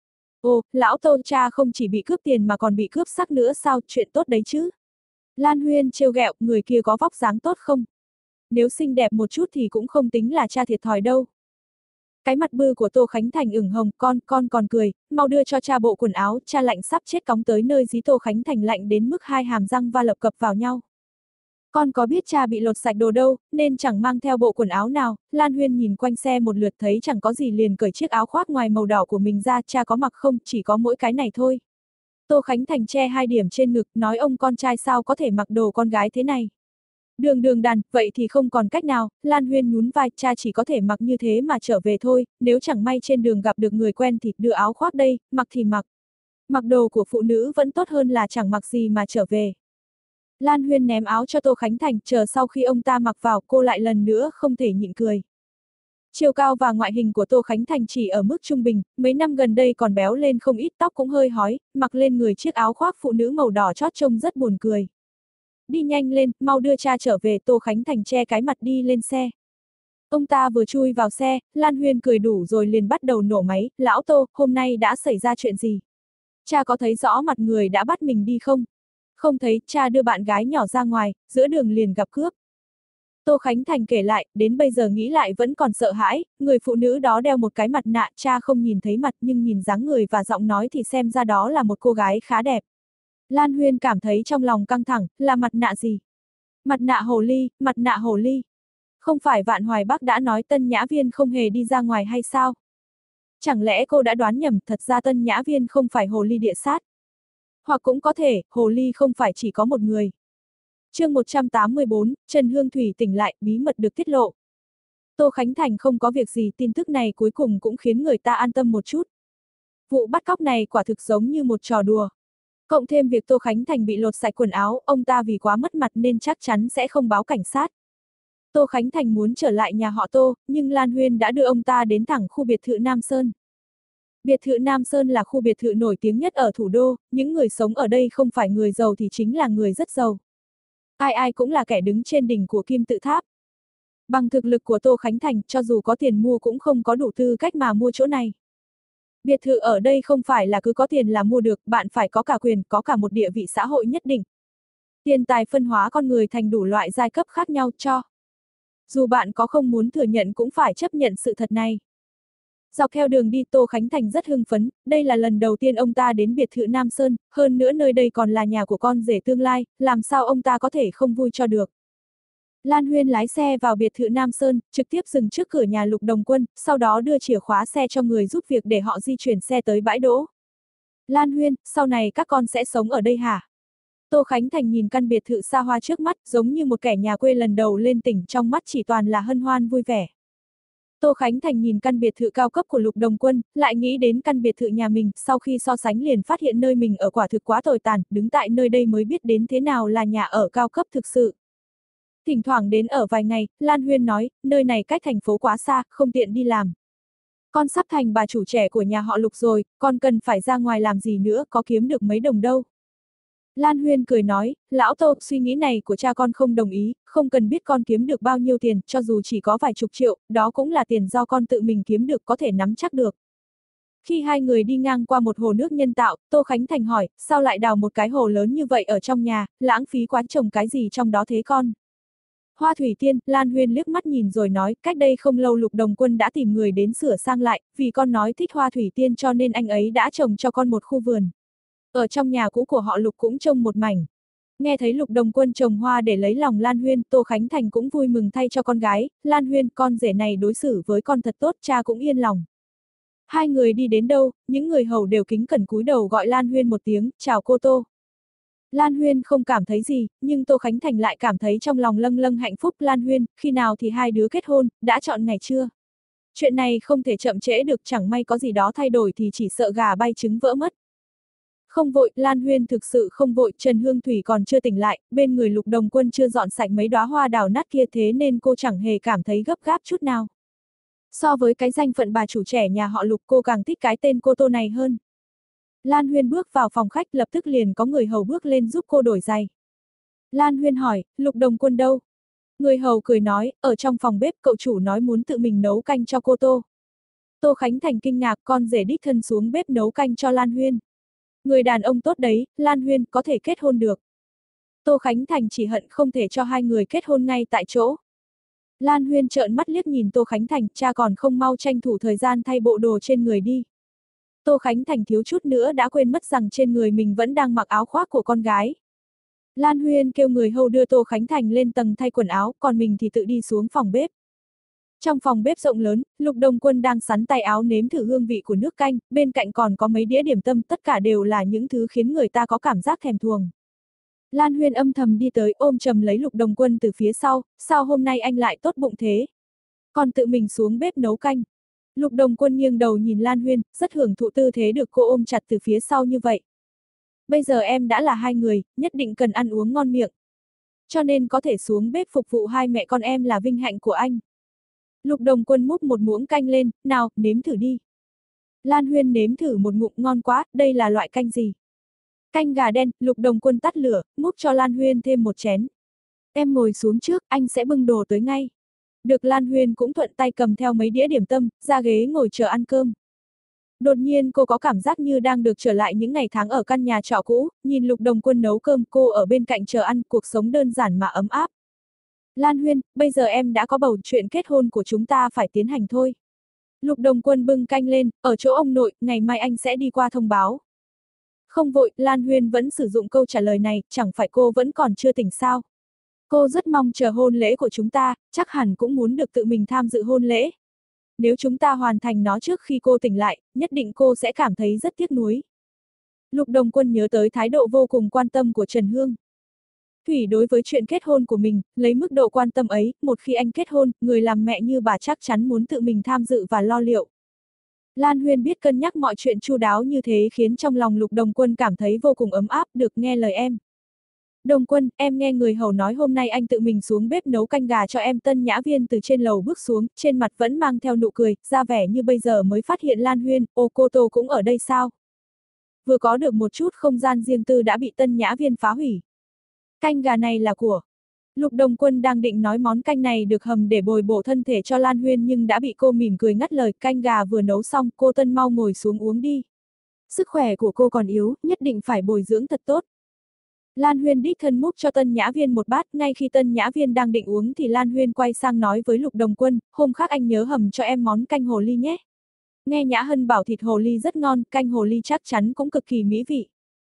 Ồ, lão Tô cha không chỉ bị cướp tiền mà còn bị cướp sắc nữa sao, chuyện tốt đấy chứ. Lan Huyên trêu ghẹo, người kia có vóc dáng tốt không? Nếu xinh đẹp một chút thì cũng không tính là cha thiệt thòi đâu. Cái mặt bư của Tô Khánh Thành ửng hồng, con, con còn cười, mau đưa cho cha bộ quần áo, cha lạnh sắp chết cóng tới nơi dí. Tô Khánh Thành lạnh đến mức hai hàm răng va lập cập vào nhau. Con có biết cha bị lột sạch đồ đâu, nên chẳng mang theo bộ quần áo nào. Lan Huyên nhìn quanh xe một lượt thấy chẳng có gì liền cởi chiếc áo khoác ngoài màu đỏ của mình ra, cha có mặc không, chỉ có mỗi cái này thôi. Tô Khánh Thành che hai điểm trên ngực, nói ông con trai sao có thể mặc đồ con gái thế này. Đường đường đàn, vậy thì không còn cách nào. Lan Huyên nhún vai, cha chỉ có thể mặc như thế mà trở về thôi, nếu chẳng may trên đường gặp được người quen thì đưa áo khoác đây, mặc thì mặc. Mặc đồ của phụ nữ vẫn tốt hơn là chẳng mặc gì mà trở về. Lan Huyên ném áo cho Tô Khánh Thành, chờ sau khi ông ta mặc vào, cô lại lần nữa không thể nhịn cười. Chiều cao và ngoại hình của Tô Khánh Thành chỉ ở mức trung bình, mấy năm gần đây còn béo lên không ít, tóc cũng hơi hói, mặc lên người chiếc áo khoác phụ nữ màu đỏ chót trông rất buồn cười. Đi nhanh lên, mau đưa cha trở về. Tô Khánh Thành che cái mặt đi lên xe. Ông ta vừa chui vào xe, Lan Huyên cười đủ rồi liền bắt đầu nổ máy, lão Tô, hôm nay đã xảy ra chuyện gì? Cha có thấy rõ mặt người đã bắt mình đi không? Không thấy, cha đưa bạn gái nhỏ ra ngoài, giữa đường liền gặp cướp. Tô Khánh Thành kể lại, đến bây giờ nghĩ lại vẫn còn sợ hãi, người phụ nữ đó đeo một cái mặt nạ, cha không nhìn thấy mặt nhưng nhìn dáng người và giọng nói thì xem ra đó là một cô gái khá đẹp. Lan Huyên cảm thấy trong lòng căng thẳng, là mặt nạ gì? Mặt nạ hồ ly, mặt nạ hồ ly. Không phải Vạn Hoài Bắc đã nói Tân Nhã Viên không hề đi ra ngoài hay sao? Chẳng lẽ cô đã đoán nhầm, thật ra Tân Nhã Viên không phải hồ ly địa sát? Hoặc cũng có thể, hồ ly không phải chỉ có một người. Chương một trăm tám mươi bốn, Trần Hương Thủy tỉnh lại, bí mật được tiết lộ. Tô Khánh Thành không có việc gì, tin tức này cuối cùng cũng khiến người ta an tâm một chút. Vụ bắt cóc này quả thực giống như một trò đùa. Cộng thêm việc Tô Khánh Thành bị lột sạch quần áo, ông ta vì quá mất mặt nên chắc chắn sẽ không báo cảnh sát. Tô Khánh Thành muốn trở lại nhà họ Tô, nhưng Lan Huyên đã đưa ông ta đến thẳng khu biệt thự Nam Sơn. Biệt thự Nam Sơn là khu biệt thự nổi tiếng nhất ở thủ đô, những người sống ở đây không phải người giàu thì chính là người rất giàu. Ai ai cũng là kẻ đứng trên đỉnh của kim tự tháp. Bằng thực lực của Tô Khánh Thành, cho dù có tiền mua cũng không có đủ tư cách mà mua chỗ này. Biệt thự ở đây không phải là cứ có tiền là mua được, bạn phải có cả quyền, có cả một địa vị xã hội nhất định. Tiền tài phân hóa con người thành đủ loại giai cấp khác nhau cho. Dù bạn có không muốn thừa nhận cũng phải chấp nhận sự thật này. Dọc theo đường đi Tô Khánh Thành rất hưng phấn, đây là lần đầu tiên ông ta đến biệt thự Nam Sơn, hơn nữa nơi đây còn là nhà của con rể tương lai, làm sao ông ta có thể không vui cho được. Lan Huyên lái xe vào biệt thự Nam Sơn, trực tiếp dừng trước cửa nhà Lục Đồng Quân, sau đó đưa chìa khóa xe cho người giúp việc để họ di chuyển xe tới bãi đỗ. Lan Huyên, sau này các con sẽ sống ở đây hả? Tô Khánh Thành nhìn căn biệt thự xa hoa trước mắt, giống như một kẻ nhà quê lần đầu lên tỉnh, trong mắt chỉ toàn là hân hoan vui vẻ. Tô Khánh Thành nhìn căn biệt thự cao cấp của Lục Đồng Quân, lại nghĩ đến căn biệt thự nhà mình, sau khi so sánh liền phát hiện nơi mình ở quả thực quá tồi tàn, đứng tại nơi đây mới biết đến thế nào là nhà ở cao cấp thực sự. Thỉnh thoảng đến ở vài ngày, Lan Huyên nói, nơi này cách thành phố quá xa, không tiện đi làm. Con sắp thành bà chủ trẻ của nhà họ Lục rồi, con cần phải ra ngoài làm gì nữa, có kiếm được mấy đồng đâu. Lan Huyên cười nói, lão Tô, suy nghĩ này của cha con không đồng ý, không cần biết con kiếm được bao nhiêu tiền, cho dù chỉ có vài chục triệu, đó cũng là tiền do con tự mình kiếm được, có thể nắm chắc được. Khi hai người đi ngang qua một hồ nước nhân tạo, Tô Khánh Thành hỏi, sao lại đào một cái hồ lớn như vậy ở trong nhà, lãng phí quá, trồng cái gì trong đó thế con? Hoa Thủy Tiên, Lan Huyên liếc mắt nhìn rồi nói, cách đây không lâu Lục Đồng Quân đã tìm người đến sửa sang lại, vì con nói thích Hoa Thủy Tiên cho nên anh ấy đã trồng cho con một khu vườn. Ở trong nhà cũ của họ Lục cũng trồng một mảnh. Nghe thấy Lục Đồng Quân trồng hoa để lấy lòng Lan Huyên, Tô Khánh Thành cũng vui mừng thay cho con gái, Lan Huyên, con rể này đối xử với con thật tốt, cha cũng yên lòng. Hai người đi đến đâu, những người hầu đều kính cẩn cúi đầu gọi Lan Huyên một tiếng, chào cô Tô. Lan Huyên không cảm thấy gì, nhưng Tô Khánh Thành lại cảm thấy trong lòng lâng lâng hạnh phúc. Lan Huyên, khi nào thì hai đứa kết hôn, đã chọn ngày chưa? Chuyện này không thể chậm trễ được, chẳng may có gì đó thay đổi thì chỉ sợ gà bay trứng vỡ mất. Không vội, Lan Huyên thực sự không vội, Trần Hương Thủy còn chưa tỉnh lại, bên người Lục Đồng Quân chưa dọn sạch mấy đóa hoa đào nát kia, thế nên cô chẳng hề cảm thấy gấp gáp chút nào. So với cái danh phận bà chủ trẻ nhà họ Lục, cô càng thích cái tên cô Tô này hơn. Lan Huyên bước vào phòng khách, lập tức liền có người hầu bước lên giúp cô đổi giày. Lan Huyên hỏi, Lục Đồng Quân đâu? Người hầu cười nói, ở trong phòng bếp, cậu chủ nói muốn tự mình nấu canh cho cô Tô. Tô Khánh Thành kinh ngạc, con rể đích thân xuống bếp nấu canh cho Lan Huyên. Người đàn ông tốt đấy, Lan Huyên có thể kết hôn được. Tô Khánh Thành chỉ hận không thể cho hai người kết hôn ngay tại chỗ. Lan Huyên trợn mắt liếc nhìn Tô Khánh Thành, cha còn không mau tranh thủ thời gian thay bộ đồ trên người đi. Tô Khánh Thành thiếu chút nữa đã quên mất rằng trên người mình vẫn đang mặc áo khoác của con gái. Lan Huyên kêu người hầu đưa Tô Khánh Thành lên tầng thay quần áo, còn mình thì tự đi xuống phòng bếp. Trong phòng bếp rộng lớn, Lục Đồng Quân đang sắn tay áo nếm thử hương vị của nước canh, bên cạnh còn có mấy đĩa điểm tâm, tất cả đều là những thứ khiến người ta có cảm giác thèm thuồng. Lan Huyên âm thầm đi tới ôm chầm lấy Lục Đồng Quân từ phía sau, sao hôm nay anh lại tốt bụng thế? Còn tự mình xuống bếp nấu canh. Lục Đồng Quân nghiêng đầu nhìn Lan Huyên, rất hưởng thụ tư thế được cô ôm chặt từ phía sau như vậy. Bây giờ em đã là hai người, nhất định cần ăn uống ngon miệng. Cho nên có thể xuống bếp phục vụ hai mẹ con em là vinh hạnh của anh. Lục Đồng Quân múc một muỗng canh lên, nào, nếm thử đi. Lan Huyên nếm thử một ngụm, ngon quá, đây là loại canh gì? Canh gà đen. Lục Đồng Quân tắt lửa, múc cho Lan Huyên thêm một chén. Em ngồi xuống trước, anh sẽ bưng đồ tới ngay. Được, Lan Huyên cũng thuận tay cầm theo mấy đĩa điểm tâm, ra ghế ngồi chờ ăn cơm. Đột nhiên cô có cảm giác như đang được trở lại những ngày tháng ở căn nhà trọ cũ, nhìn Lục Đồng Quân nấu cơm, cô ở bên cạnh chờ ăn, cuộc sống đơn giản mà ấm áp. Lan Huyên, bây giờ em đã có bầu, chuyện kết hôn của chúng ta phải tiến hành thôi. Lục Đồng Quân bưng canh lên, ở chỗ ông nội, ngày mai anh sẽ đi qua thông báo. Không vội, Lan Huyên vẫn sử dụng câu trả lời này, chẳng phải cô vẫn còn chưa tỉnh sao. Cô rất mong chờ hôn lễ của chúng ta, chắc hẳn cũng muốn được tự mình tham dự hôn lễ. Nếu chúng ta hoàn thành nó trước khi cô tỉnh lại, nhất định cô sẽ cảm thấy rất tiếc nuối. Lục Đồng Quân nhớ tới thái độ vô cùng quan tâm của Trần Hương Thủy đối với chuyện kết hôn của mình, lấy mức độ quan tâm ấy, một khi anh kết hôn, người làm mẹ như bà chắc chắn muốn tự mình tham dự và lo liệu. Lan Huyên biết cân nhắc mọi chuyện chu đáo như thế khiến trong lòng Lục Đồng Quân cảm thấy vô cùng ấm áp, được nghe lời em. Đồng Quân, em nghe người hầu nói hôm nay anh tự mình xuống bếp nấu canh gà cho em. Tân Nhã Viên từ trên lầu bước xuống, trên mặt vẫn mang theo nụ cười, ra vẻ như bây giờ mới phát hiện Lan Huyên, ô cô Tô cũng ở đây sao? Vừa có được một chút không gian riêng tư đã bị Tân Nhã Viên phá hủy. Canh gà này là của... Lục Đồng Quân đang định nói món canh này được hầm để bồi bổ thân thể cho Lan Huyên nhưng đã bị cô mỉm cười ngắt lời, canh gà vừa nấu xong, cô Tân mau ngồi xuống uống đi. Sức khỏe của cô còn yếu, nhất định phải bồi dưỡng thật tốt. Lan Huyên đích thân múc cho Tân Nhã Viên một bát, ngay khi Tân Nhã Viên đang định uống thì Lan Huyên quay sang nói với Lục Đồng Quân, hôm khác anh nhớ hầm cho em món canh hồ ly nhé. Nghe Nhã Hân bảo thịt hồ ly rất ngon, canh hồ ly chắc chắn cũng cực kỳ mỹ vị.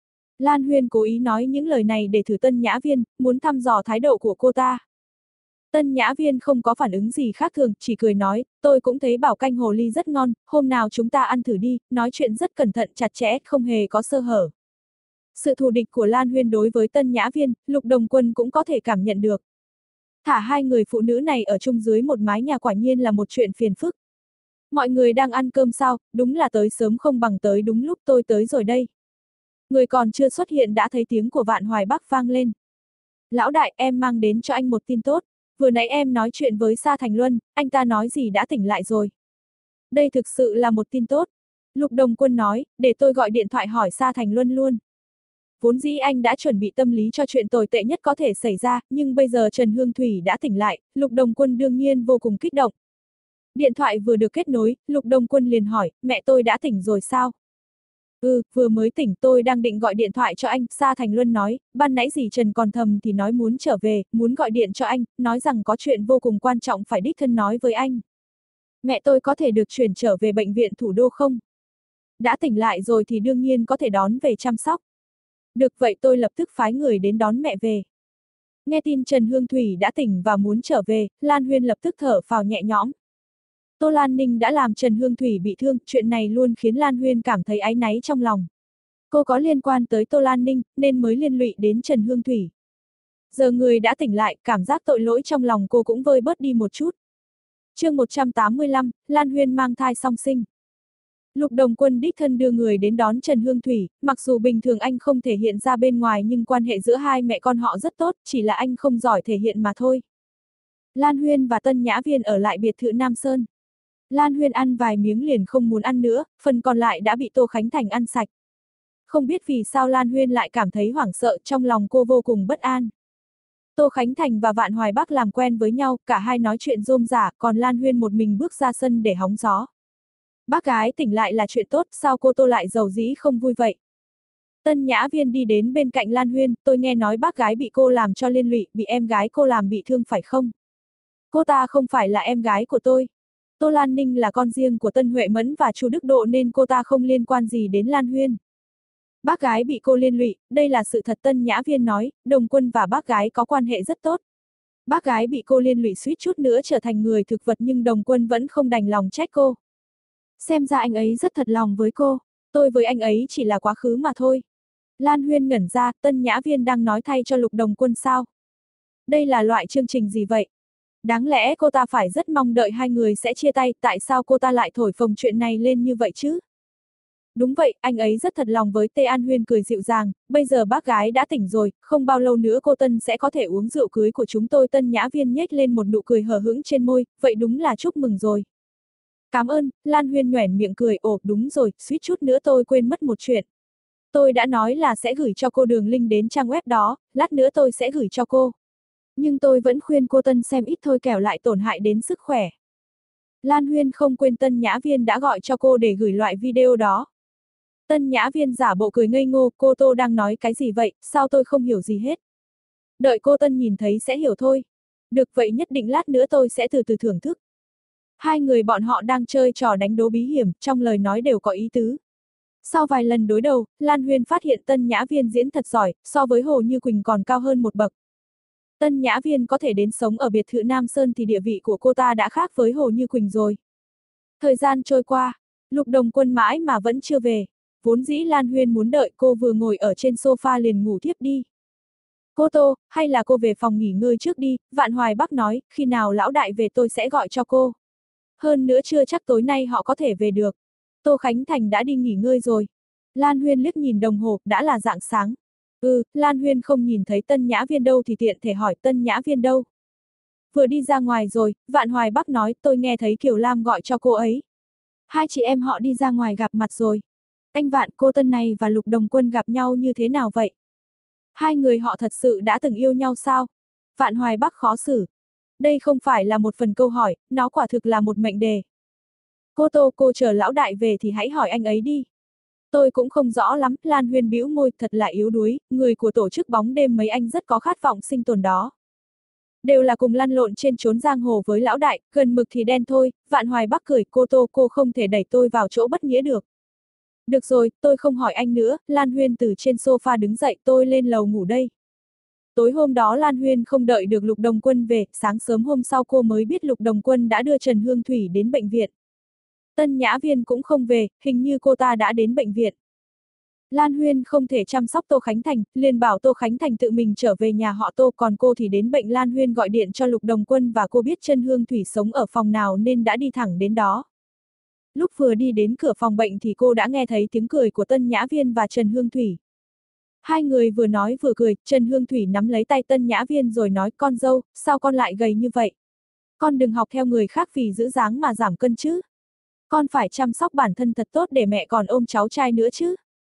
Lan Huyên cố ý nói những lời này để thử Tân Nhã Viên, muốn thăm dò thái độ của cô ta. Tân Nhã Viên không có phản ứng gì khác thường, chỉ cười nói, tôi cũng thấy bảo canh hồ ly rất ngon, hôm nào chúng ta ăn thử đi, nói chuyện rất cẩn thận chặt chẽ, không hề có sơ hở. Sự thù địch của Lan Huyên đối với Tân Nhã Viên, Lục Đồng Quân cũng có thể cảm nhận được. Thả hai người phụ nữ này ở chung dưới một mái nhà quả nhiên là một chuyện phiền phức. Mọi người đang ăn cơm sao, đúng là tới sớm không bằng tới đúng lúc, tôi tới rồi đây. Người còn chưa xuất hiện đã thấy tiếng của Vạn Hoài Bắc vang lên. Lão đại, em mang đến cho anh một tin tốt. Vừa nãy em nói chuyện với Sa Thành Luân, anh ta nói gì đã tỉnh lại rồi. Đây thực sự là một tin tốt. Lục Đồng Quân nói, để tôi gọi điện thoại hỏi Sa Thành Luân luôn. Vốn dĩ anh đã chuẩn bị tâm lý cho chuyện tồi tệ nhất có thể xảy ra, nhưng bây giờ Trần Hương Thủy đã tỉnh lại, Lục Đồng Quân đương nhiên vô cùng kích động. Điện thoại vừa được kết nối, Lục Đồng Quân liền hỏi, mẹ tôi đã tỉnh rồi sao? Ừ, vừa mới tỉnh tôi đang định gọi điện thoại cho anh, Sa Thành Luân nói, ban nãy dì Trần còn thầm thì nói muốn trở về, muốn gọi điện cho anh, nói rằng có chuyện vô cùng quan trọng phải đích thân nói với anh. Mẹ tôi có thể được chuyển trở về bệnh viện thủ đô không? Đã tỉnh lại rồi thì đương nhiên có thể đón về chăm sóc. Được vậy tôi lập tức phái người đến đón mẹ về. Nghe tin Trần Hương Thủy đã tỉnh và muốn trở về, Lan Huyên lập tức thở phào nhẹ nhõm. Tô Lan Ninh đã làm Trần Hương Thủy bị thương, chuyện này luôn khiến Lan Huyên cảm thấy áy náy trong lòng. Cô có liên quan tới Tô Lan Ninh, nên mới liên lụy đến Trần Hương Thủy. Giờ người đã tỉnh lại, cảm giác tội lỗi trong lòng cô cũng vơi bớt đi một chút. chương một trăm tám mươi lăm, Lan Huyên mang thai song sinh. Lục Đồng Quân đích thân đưa người đến đón Trần Hương Thủy, mặc dù bình thường anh không thể hiện ra bên ngoài nhưng quan hệ giữa hai mẹ con họ rất tốt, chỉ là anh không giỏi thể hiện mà thôi. Lan Huyên và Tân Nhã Viên ở lại biệt thự Nam Sơn. Lan Huyên ăn vài miếng liền không muốn ăn nữa, phần còn lại đã bị Tô Khánh Thành ăn sạch. Không biết vì sao Lan Huyên lại cảm thấy hoảng sợ, trong lòng cô vô cùng bất an. Tô Khánh Thành và Vạn Hoài Bắc làm quen với nhau, cả hai nói chuyện rôm rả, còn Lan Huyên một mình bước ra sân để hóng gió. Bác gái tỉnh lại là chuyện tốt, sao cô Tô lại giàu dĩ không vui vậy? Tân Nhã Viên đi đến bên cạnh Lan Huyên, tôi nghe nói bác gái bị cô làm cho liên lụy, bị em gái cô làm bị thương phải không? Cô ta không phải là em gái của tôi. Tô Lan Ninh là con riêng của Tân Huệ Mẫn và Chu Đức Độ nên cô ta không liên quan gì đến Lan Huyên. Bác gái bị cô liên lụy, đây là sự thật. Tân Nhã Viên nói, Đồng Quân và bác gái có quan hệ rất tốt. Bác gái bị cô liên lụy suýt chút nữa trở thành người thực vật nhưng Đồng Quân vẫn không đành lòng trách cô. Xem ra anh ấy rất thật lòng với cô, tôi với anh ấy chỉ là quá khứ mà thôi. Lan Huyên ngẩn ra, Tân Nhã Viên đang nói thay cho Lục Đồng Quân sao? Đây là loại chương trình gì vậy? Đáng lẽ cô ta phải rất mong đợi hai người sẽ chia tay, tại sao cô ta lại thổi phồng chuyện này lên như vậy chứ? Đúng vậy, anh ấy rất thật lòng với Tê An Huyên cười dịu dàng, bây giờ bác gái đã tỉnh rồi, không bao lâu nữa cô Tân sẽ có thể uống rượu cưới của chúng tôi. Tân Nhã Viên nhếch lên một nụ cười hờ hững trên môi, vậy đúng là chúc mừng rồi. Cảm ơn, Lan Huyên nhoẻn miệng cười, ồ, đúng rồi, suýt chút nữa tôi quên mất một chuyện. Tôi đã nói là sẽ gửi cho cô đường link đến trang web đó, lát nữa tôi sẽ gửi cho cô. Nhưng tôi vẫn khuyên cô Tân xem ít thôi kẻo lại tổn hại đến sức khỏe. Lan Huyên không quên Tân Nhã Viên đã gọi cho cô để gửi loại video đó. Tân Nhã Viên giả bộ cười ngây ngô, cô Tô đang nói cái gì vậy, sao tôi không hiểu gì hết. Đợi cô Tân nhìn thấy sẽ hiểu thôi. Được vậy nhất định lát nữa tôi sẽ từ từ thưởng thức. Hai người bọn họ đang chơi trò đánh đố bí hiểm, trong lời nói đều có ý tứ. Sau vài lần đối đầu, Lan Huyên phát hiện Tân Nhã Viên diễn thật giỏi, so với Hồ Như Quỳnh còn cao hơn một bậc. Tân Nhã Viên có thể đến sống ở biệt thự Nam Sơn thì địa vị của cô ta đã khác với Hồ Như Quỳnh rồi. Thời gian trôi qua, Lục Đồng Quân mãi mà vẫn chưa về. Vốn dĩ Lan Huyên muốn đợi cô vừa ngồi ở trên sofa liền ngủ thiếp đi. Cô Tô, hay là cô về phòng nghỉ ngơi trước đi, Vạn Hoài Bắc nói, khi nào lão đại về tôi sẽ gọi cho cô. Hơn nữa chưa chắc tối nay họ có thể về được. Tô Khánh Thành đã đi nghỉ ngơi rồi. Lan Huyên liếc nhìn đồng hồ, đã là rạng sáng. Ừ, Lan Huyên không nhìn thấy Tân Nhã Viên đâu thì tiện thể hỏi Tân Nhã Viên đâu. Vừa đi ra ngoài rồi, Vạn Hoài Bắc nói, tôi nghe thấy Kiều Lam gọi cho cô ấy. Hai chị em họ đi ra ngoài gặp mặt rồi. Anh Vạn, cô Tân này và Lục Đồng Quân gặp nhau như thế nào vậy? Hai người họ thật sự đã từng yêu nhau sao? Vạn Hoài Bắc khó xử. Đây không phải là một phần câu hỏi, nó quả thực là một mệnh đề. Cô Tô, cô chờ lão đại về thì hãy hỏi anh ấy đi. Tôi cũng không rõ lắm, Lan Huyên bĩu môi, thật là yếu đuối, người của tổ chức bóng đêm mấy anh rất có khát vọng sinh tồn đó. Đều là cùng lăn lộn trên chốn giang hồ với lão đại, gần mực thì đen thôi. Vạn Hoài Bắc cười, cô Tô, cô không thể đẩy tôi vào chỗ bất nghĩa được. Được rồi, tôi không hỏi anh nữa. Lan Huyên từ trên sofa đứng dậy, tôi lên lầu ngủ đây. Tối hôm đó Lan Huyên không đợi được Lục Đồng Quân về, sáng sớm hôm sau cô mới biết Lục Đồng Quân đã đưa Trần Hương Thủy đến bệnh viện. Tân Nhã Viên cũng không về, hình như cô ta đã đến bệnh viện. Lan Huyên không thể chăm sóc Tô Khánh Thành, liền bảo Tô Khánh Thành tự mình trở về nhà họ Tô, còn cô thì đến bệnh. Lan Huyên gọi điện cho Lục Đồng Quân và cô biết Trần Hương Thủy sống ở phòng nào nên đã đi thẳng đến đó. Lúc vừa đi đến cửa phòng bệnh thì cô đã nghe thấy tiếng cười của Tân Nhã Viên và Trần Hương Thủy. Hai người vừa nói vừa cười, Trần Hương Thủy nắm lấy tay Tân Nhã Viên rồi nói, con dâu, sao con lại gầy như vậy? Con đừng học theo người khác vì giữ dáng mà giảm cân chứ. Con phải chăm sóc bản thân thật tốt để mẹ còn ôm cháu trai nữa chứ.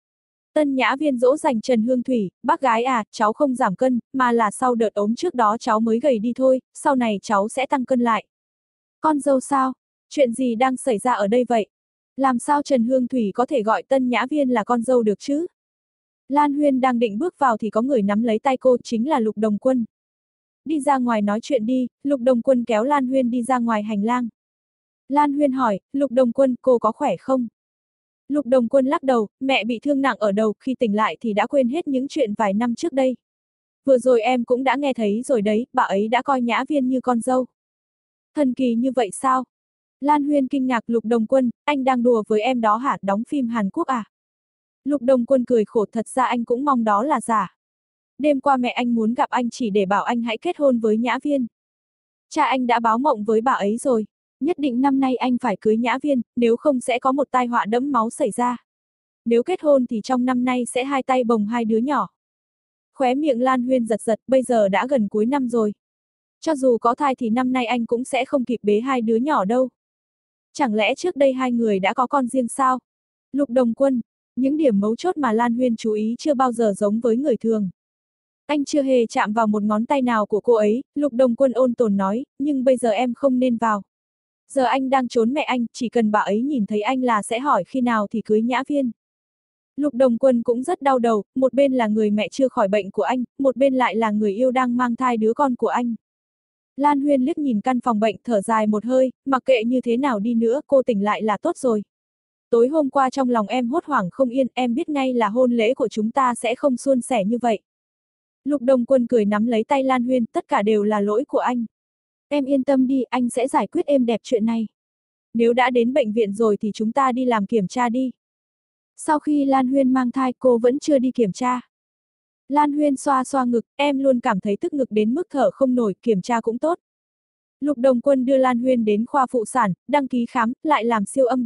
Tân Nhã Viên dỗ dành Trần Hương Thủy, bác gái à, cháu không giảm cân, mà là sau đợt ốm trước đó cháu mới gầy đi thôi, sau này cháu sẽ tăng cân lại. Con dâu sao? Chuyện gì đang xảy ra ở đây vậy? Làm sao Trần Hương Thủy có thể gọi Tân Nhã Viên là con dâu được chứ? Lan Huyên đang định bước vào thì có người nắm lấy tay cô, chính là Lục Đồng Quân. Đi ra ngoài nói chuyện đi, Lục Đồng Quân kéo Lan Huyên đi ra ngoài hành lang. Lan Huyên hỏi, Lục Đồng Quân, cô có khỏe không? Lục Đồng Quân lắc đầu, mẹ bị thương nặng ở đầu, khi tỉnh lại thì đã quên hết những chuyện vài năm trước đây. Vừa rồi em cũng đã nghe thấy rồi đấy, bà ấy đã coi Nhã Viên như con dâu. Thần kỳ như vậy sao? Lan Huyên kinh ngạc, Lục Đồng Quân, anh đang đùa với em đó hả, đóng phim Hàn Quốc à? Lục Đồng Quân cười khổ, thật ra anh cũng mong đó là giả. Đêm qua mẹ anh muốn gặp anh chỉ để bảo anh hãy kết hôn với Nhã Viên. Cha anh đã báo mộng với bà ấy rồi. Nhất định năm nay anh phải cưới Nhã Viên, nếu không sẽ có một tai họa đẫm máu xảy ra. Nếu kết hôn thì trong năm nay sẽ hai tay bồng hai đứa nhỏ. Khóe miệng Lan Huyên giật giật, bây giờ đã gần cuối năm rồi. Cho dù có thai thì năm nay anh cũng sẽ không kịp bế hai đứa nhỏ đâu. Chẳng lẽ trước đây hai người đã có con riêng sao? Lục Đồng Quân, những điểm mấu chốt mà Lan Huyên chú ý chưa bao giờ giống với người thường. Anh chưa hề chạm vào một ngón tay nào của cô ấy, Lục Đồng Quân ôn tồn nói, nhưng bây giờ em không nên vào. Giờ anh đang trốn mẹ anh, chỉ cần bà ấy nhìn thấy anh là sẽ hỏi khi nào thì cưới Nhã Viên. Lục Đồng Quân cũng rất đau đầu, một bên là người mẹ chưa khỏi bệnh của anh, một bên lại là người yêu đang mang thai đứa con của anh. Lan Huyên liếc nhìn căn phòng bệnh, thở dài một hơi, mặc kệ như thế nào đi nữa, cô tỉnh lại là tốt rồi. Tối hôm qua trong lòng em hốt hoảng không yên, em biết ngay là hôn lễ của chúng ta sẽ không suôn sẻ như vậy. Lục Đồng Quân cười nắm lấy tay Lan Huyên, tất cả đều là lỗi của anh. Em yên tâm đi, anh sẽ giải quyết êm đẹp chuyện này. Nếu đã đến bệnh viện rồi thì chúng ta đi làm kiểm tra đi. Sau khi Lan Huyên mang thai, cô vẫn chưa đi kiểm tra. Lan Huyên xoa xoa ngực, em luôn cảm thấy tức ngực đến mức thở không nổi, kiểm tra cũng tốt. Lục Đồng Quân đưa Lan Huyên đến khoa phụ sản, đăng ký khám, lại làm siêu âm B.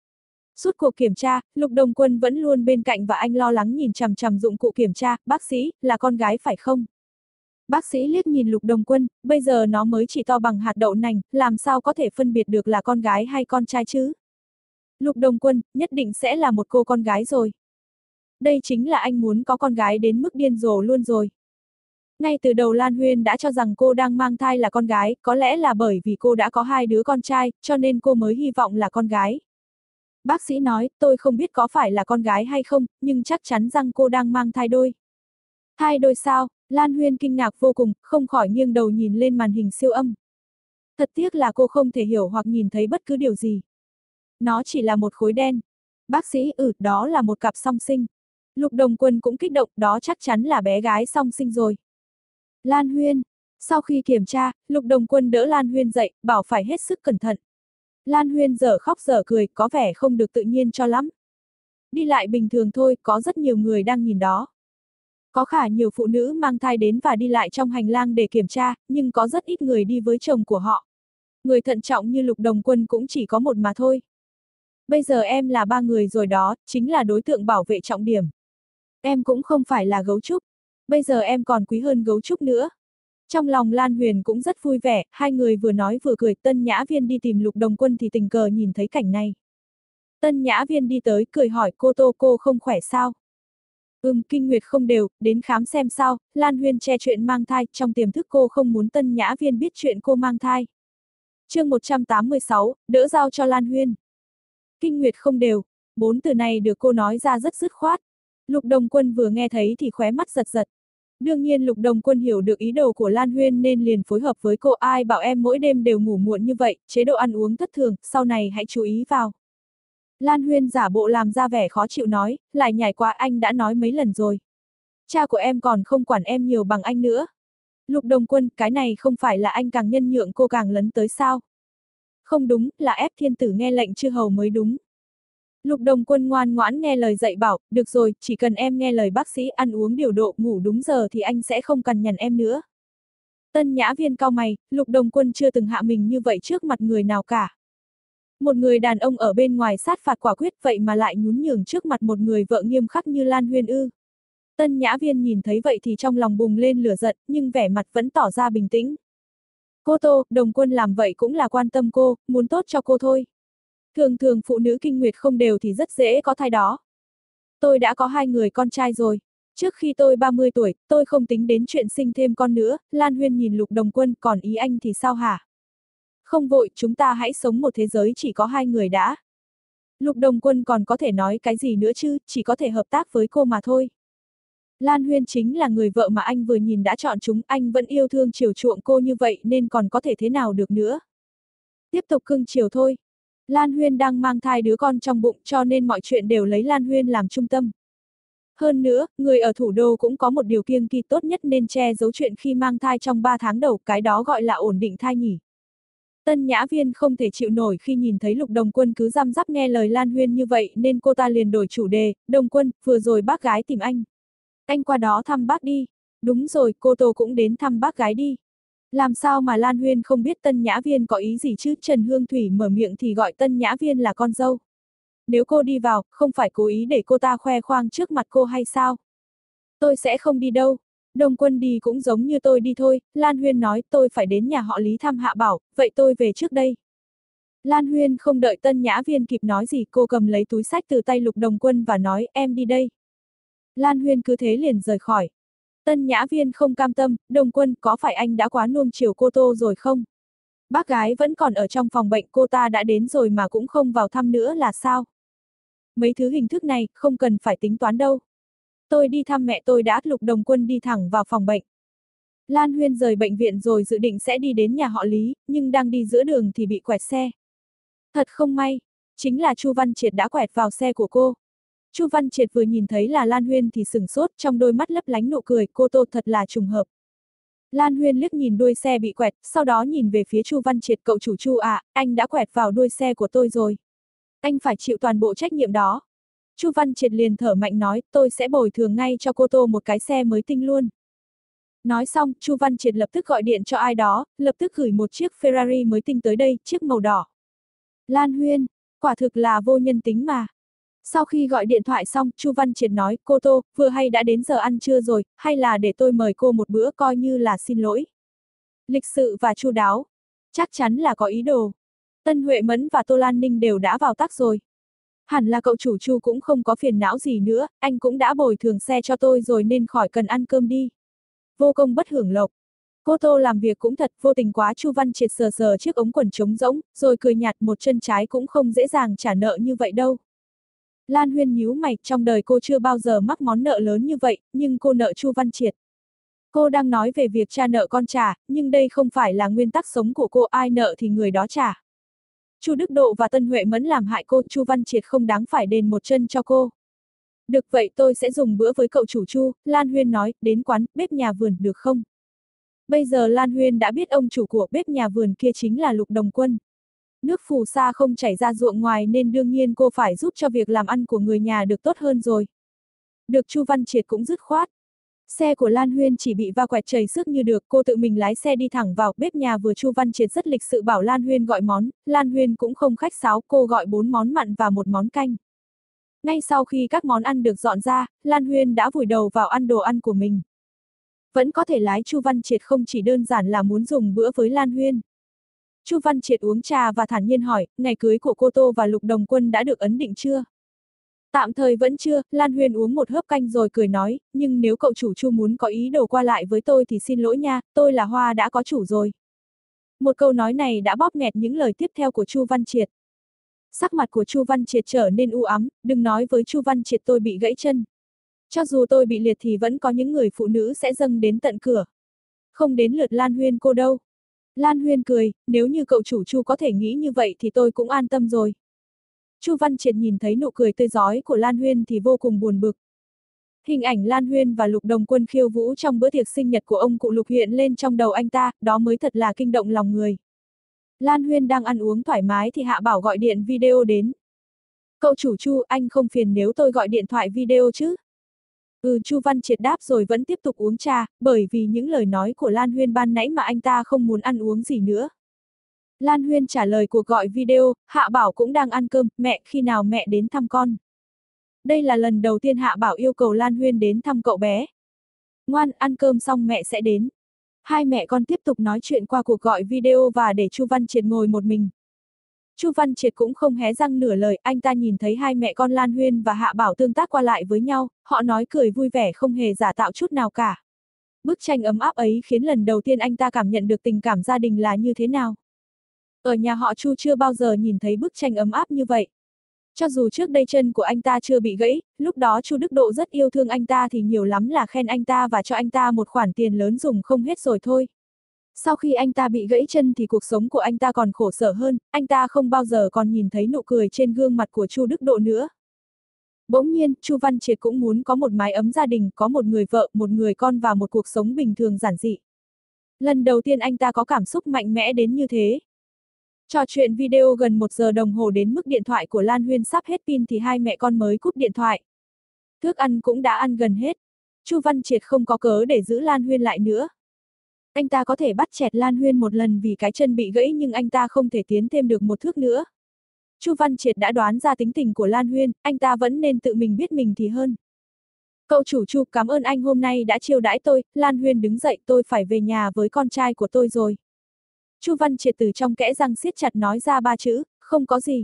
Suốt cuộc kiểm tra, Lục Đồng Quân vẫn luôn bên cạnh và anh lo lắng nhìn chằm chằm dụng cụ kiểm tra, bác sĩ, là con gái phải không? Bác sĩ liếc nhìn Lục Đồng Quân, bây giờ nó mới chỉ to bằng hạt đậu nành, làm sao có thể phân biệt được là con gái hay con trai chứ? Lục Đồng Quân, nhất định sẽ là một cô con gái rồi. Đây chính là anh muốn có con gái đến mức điên rồ luôn rồi. Ngay từ đầu Lan Huyên đã cho rằng cô đang mang thai là con gái, có lẽ là bởi vì cô đã có hai đứa con trai, cho nên cô mới hy vọng là con gái. Bác sĩ nói, tôi không biết có phải là con gái hay không, nhưng chắc chắn rằng cô đang mang thai đôi. Thai đôi sao? Lan Huyên kinh ngạc vô cùng, không khỏi nghiêng đầu nhìn lên màn hình siêu âm. Thật tiếc là cô không thể hiểu hoặc nhìn thấy bất cứ điều gì. Nó chỉ là một khối đen. Bác sĩ, ừ, đó là một cặp song sinh. Lục Đồng Quân cũng kích động, đó chắc chắn là bé gái song sinh rồi. Lan Huyên. Sau khi kiểm tra, Lục Đồng Quân đỡ Lan Huyên dậy, bảo phải hết sức cẩn thận. Lan Huyên dở khóc dở cười, có vẻ không được tự nhiên cho lắm. Đi lại bình thường thôi, có rất nhiều người đang nhìn đó. Có khá nhiều phụ nữ mang thai đến và đi lại trong hành lang để kiểm tra, nhưng có rất ít người đi với chồng của họ. Người thận trọng như Lục Đồng Quân cũng chỉ có một mà thôi. Bây giờ em là ba người rồi đó, chính là đối tượng bảo vệ trọng điểm. Em cũng không phải là gấu trúc. Bây giờ em còn quý hơn gấu trúc nữa. Trong lòng Lan Huyền cũng rất vui vẻ, hai người vừa nói vừa cười. Tân Nhã Viên đi tìm Lục Đồng Quân thì tình cờ nhìn thấy cảnh này. Tân Nhã Viên đi tới, cười hỏi cô Tô, cô không khỏe sao? Ừm, kinh nguyệt không đều, đến khám xem sao. Lan Huyền che chuyện mang thai, trong tiềm thức cô không muốn Tân Nhã Viên biết chuyện cô mang thai. Chương một trăm tám mươi sáu, đỡ giao cho Lan Huyền. Kinh nguyệt không đều, bốn từ này được cô nói ra rất dứt khoát. Lục Đồng Quân vừa nghe thấy thì khóe mắt giật giật. Đương nhiên Lục Đồng Quân hiểu được ý đồ của Lan Huyên nên liền phối hợp với cô. Ai bảo em mỗi đêm đều ngủ muộn như vậy, chế độ ăn uống thất thường, sau này hãy chú ý vào. Lan Huyên giả bộ làm ra vẻ khó chịu nói, lại nhảy qua, anh đã nói mấy lần rồi. Cha của em còn không quản em nhiều bằng anh nữa. Lục Đồng Quân, cái này không phải là anh càng nhân nhượng cô càng lấn tới sao? Không đúng, là ép thiên tử nghe lệnh chư hầu mới đúng. Lục Đồng Quân ngoan ngoãn nghe lời dạy bảo, được rồi, chỉ cần em nghe lời bác sĩ, ăn uống điều độ, ngủ đúng giờ thì anh sẽ không cằn nhằn em nữa. Tân Nhã Viên cau mày, Lục Đồng Quân chưa từng hạ mình như vậy trước mặt người nào cả. Một người đàn ông ở bên ngoài sát phạt quả quyết vậy mà lại nhún nhường trước mặt một người vợ nghiêm khắc như Lan Huyên ư. Tân Nhã Viên nhìn thấy vậy thì trong lòng bùng lên lửa giận, nhưng vẻ mặt vẫn tỏ ra bình tĩnh. Cô Tô, Đồng Quân làm vậy cũng là quan tâm cô, muốn tốt cho cô thôi. Thường thường phụ nữ kinh nguyệt không đều thì rất dễ có thai đó. Tôi đã có hai người con trai rồi. Trước khi tôi ba mươi tuổi, tôi không tính đến chuyện sinh thêm con nữa. Lan Huyên nhìn Lục Đồng Quân, còn ý anh thì sao hả? Không vội, chúng ta hãy sống một thế giới chỉ có hai người đã. Lục Đồng Quân còn có thể nói cái gì nữa chứ, chỉ có thể hợp tác với cô mà thôi. Lan Huyên chính là người vợ mà anh vừa nhìn đã chọn chúng, anh vẫn yêu thương chiều chuộng cô như vậy nên còn có thể thế nào được nữa. Tiếp tục cưng chiều thôi. Lan Huyên đang mang thai đứa con trong bụng cho nên mọi chuyện đều lấy Lan Huyên làm trung tâm. Hơn nữa, người ở thủ đô cũng có một điều kiêng kỵ tốt nhất nên che giấu chuyện khi mang thai trong ba tháng đầu, cái đó gọi là ổn định thai nhỉ. Tân Nhã Viên không thể chịu nổi khi nhìn thấy Lục Đồng Quân cứ răm rắp nghe lời Lan Huyên như vậy nên cô ta liền đổi chủ đề, Đồng Quân, vừa rồi bác gái tìm anh. Anh qua đó thăm bác đi. Đúng rồi, cô Tô cũng đến thăm bác gái đi. Làm sao mà Lan Huyên không biết Tân Nhã Viên có ý gì chứ, Trần Hương Thủy mở miệng thì gọi Tân Nhã Viên là con dâu. Nếu cô đi vào, không phải cố ý để cô ta khoe khoang trước mặt cô hay sao? Tôi sẽ không đi đâu. Đồng Quân đi cũng giống như tôi đi thôi, Lan Huyên nói tôi phải đến nhà họ Lý thăm Hạ Bảo, vậy tôi về trước đây. Lan Huyên không đợi Tân Nhã Viên kịp nói gì, cô cầm lấy túi sách từ tay Lục Đồng Quân và nói em đi đây. Lan Huyên cứ thế liền rời khỏi. Tân Nhã Viên không cam tâm, Đồng Quân có phải anh đã quá nuông chiều cô Tô rồi không? Bác gái vẫn còn ở trong phòng bệnh, cô ta đã đến rồi mà cũng không vào thăm nữa là sao? Mấy thứ hình thức này không cần phải tính toán đâu. Tôi đi thăm mẹ tôi đã. Lục Đồng Quân đi thẳng vào phòng bệnh. Lan Huyên rời bệnh viện rồi dự định sẽ đi đến nhà họ Lý, nhưng đang đi giữa đường thì bị quẹt xe. Thật không may, chính là Chu Văn Triệt đã quẹt vào xe của cô. Chu Văn Triệt vừa nhìn thấy là Lan Huyên thì sửng sốt, trong đôi mắt lấp lánh nụ cười, cô Tô thật là trùng hợp. Lan Huyên liếc nhìn đuôi xe bị quẹt, sau đó nhìn về phía Chu Văn Triệt, cậu chủ Chu à, anh đã quẹt vào đuôi xe của tôi rồi. Anh phải chịu toàn bộ trách nhiệm đó. Chu Văn Triệt liền thở mạnh nói, tôi sẽ bồi thường ngay cho cô Tô một cái xe mới tinh luôn. Nói xong, Chu Văn Triệt lập tức gọi điện cho ai đó, lập tức gửi một chiếc Ferrari mới tinh tới đây, chiếc màu đỏ. Lan Huyên, quả thực là vô nhân tính mà. Sau khi gọi điện thoại xong, Chu Văn Triệt nói, cô Tô, vừa hay đã đến giờ ăn trưa rồi, hay là để tôi mời cô một bữa coi như là xin lỗi. Lịch sự và chu đáo. Chắc chắn là có ý đồ. Tân Huệ Mẫn và Tô Lan Ninh đều đã vào tác rồi. Hẳn là cậu chủ Chu cũng không có phiền não gì nữa, anh cũng đã bồi thường xe cho tôi rồi nên khỏi cần ăn cơm đi. Vô công bất hưởng lộc. Cô Tô làm việc cũng thật vô tình quá. Chu Văn Triệt sờ sờ chiếc ống quần trống rỗng, rồi cười nhạt, một chân trái cũng không dễ dàng trả nợ như vậy đâu. Lan Huyên nhíu mày, trong đời cô chưa bao giờ mắc món nợ lớn như vậy, nhưng cô nợ Chu Văn Triệt. Cô đang nói về việc cha nợ con trả, nhưng đây không phải là nguyên tắc sống của cô, ai nợ thì người đó trả. Chu Đức Độ và Tân Huệ Mẫn làm hại cô, Chu Văn Triệt không đáng phải đền một chân cho cô. Được vậy tôi sẽ dùng bữa với cậu chủ Chu, Lan Huyên nói, đến quán, bếp nhà vườn được không? Bây giờ Lan Huyên đã biết ông chủ của bếp nhà vườn kia chính là Lục Đồng Quân. Nước phù sa không chảy ra ruộng ngoài nên đương nhiên cô phải giúp cho việc làm ăn của người nhà được tốt hơn rồi. Được, Chu Văn Triệt cũng dứt khoát. Xe của Lan Huyên chỉ bị va quẹt chảy xước như được, cô tự mình lái xe đi thẳng vào bếp nhà vừa. Chu Văn Triệt rất lịch sự bảo Lan Huyên gọi món, Lan Huyên cũng không khách sáo, cô gọi bốn món mặn và một món canh. Ngay sau khi các món ăn được dọn ra, Lan Huyên đã vùi đầu vào ăn đồ ăn của mình. Vẫn có thể lái, Chu Văn Triệt không chỉ đơn giản là muốn dùng bữa với Lan Huyên. Chu Văn Triệt uống trà và thản nhiên hỏi, ngày cưới của cô Tô và Lục Đồng Quân đã được ấn định chưa? Tạm thời vẫn chưa, Lan Huyên uống một hớp canh rồi cười nói, nhưng nếu cậu chủ Chu muốn có ý đồ qua lại với tôi thì xin lỗi nha, tôi là hoa đã có chủ rồi. Một câu nói này đã bóp nghẹt những lời tiếp theo của Chu Văn Triệt. Sắc mặt của Chu Văn Triệt trở nên u ám, đừng nói với Chu Văn Triệt tôi bị gãy chân. Cho dù tôi bị liệt thì vẫn có những người phụ nữ sẽ dâng đến tận cửa. Không đến lượt Lan Huyên cô đâu. Lan Huyên cười, nếu như cậu chủ Chu có thể nghĩ như vậy thì tôi cũng an tâm rồi. Chu Văn Triệt nhìn thấy nụ cười tươi rói của Lan Huyên thì vô cùng buồn bực. Hình ảnh Lan Huyên và Lục Đồng Quân khiêu vũ trong bữa tiệc sinh nhật của ông cụ Lục hiện lên trong đầu anh ta, đó mới thật là kinh động lòng người. Lan Huyên đang ăn uống thoải mái thì Hạ Bảo gọi điện video đến. Cậu chủ Chu, anh không phiền nếu tôi gọi điện thoại video chứ? Ừ, Chu Văn Triệt đáp rồi vẫn tiếp tục uống trà, bởi vì những lời nói của Lan Huyên ban nãy mà anh ta không muốn ăn uống gì nữa. Lan Huyên trả lời cuộc gọi video, Hạ Bảo cũng đang ăn cơm, mẹ, khi nào mẹ đến thăm con? Đây là lần đầu tiên Hạ Bảo yêu cầu Lan Huyên đến thăm cậu bé. Ngoan, ăn cơm xong mẹ sẽ đến. Hai mẹ con tiếp tục nói chuyện qua cuộc gọi video và để Chu Văn Triệt ngồi một mình. Chu Văn Triệt cũng không hé răng nửa lời, anh ta nhìn thấy hai mẹ con Lan Huyên và Hạ Bảo tương tác qua lại với nhau, họ nói cười vui vẻ không hề giả tạo chút nào cả. Bức tranh ấm áp ấy khiến lần đầu tiên anh ta cảm nhận được tình cảm gia đình là như thế nào. Ở nhà họ Chu chưa bao giờ nhìn thấy bức tranh ấm áp như vậy. Cho dù trước đây chân của anh ta chưa bị gãy, lúc đó Chu Đức Độ rất yêu thương anh ta thì nhiều lắm là khen anh ta và cho anh ta một khoản tiền lớn dùng không hết rồi thôi. Sau khi anh ta bị gãy chân thì cuộc sống của anh ta còn khổ sở hơn, anh ta không bao giờ còn nhìn thấy nụ cười trên gương mặt của Chu Đức Độ nữa. Bỗng nhiên, Chu Văn Triệt cũng muốn có một mái ấm gia đình, có một người vợ, một người con và một cuộc sống bình thường giản dị. Lần đầu tiên anh ta có cảm xúc mạnh mẽ đến như thế. Trò chuyện video gần một giờ đồng hồ đến mức điện thoại của Lan Huyên sắp hết pin thì hai mẹ con mới cúp điện thoại. Thức ăn cũng đã ăn gần hết. Chu Văn Triệt không có cớ để giữ Lan Huyên lại nữa. Anh ta có thể bắt chẹt Lan Huyên một lần vì cái chân bị gãy nhưng anh ta không thể tiến thêm được một thước nữa. Chu Văn Triệt đã đoán ra tính tình của Lan Huyên, anh ta vẫn nên tự mình biết mình thì hơn. Cậu chủ Chu, cảm ơn anh hôm nay đã chiêu đãi tôi. Lan Huyên đứng dậy, tôi phải về nhà với con trai của tôi rồi. Chu Văn Triệt từ trong kẽ răng siết chặt nói ra ba chữ, không có gì.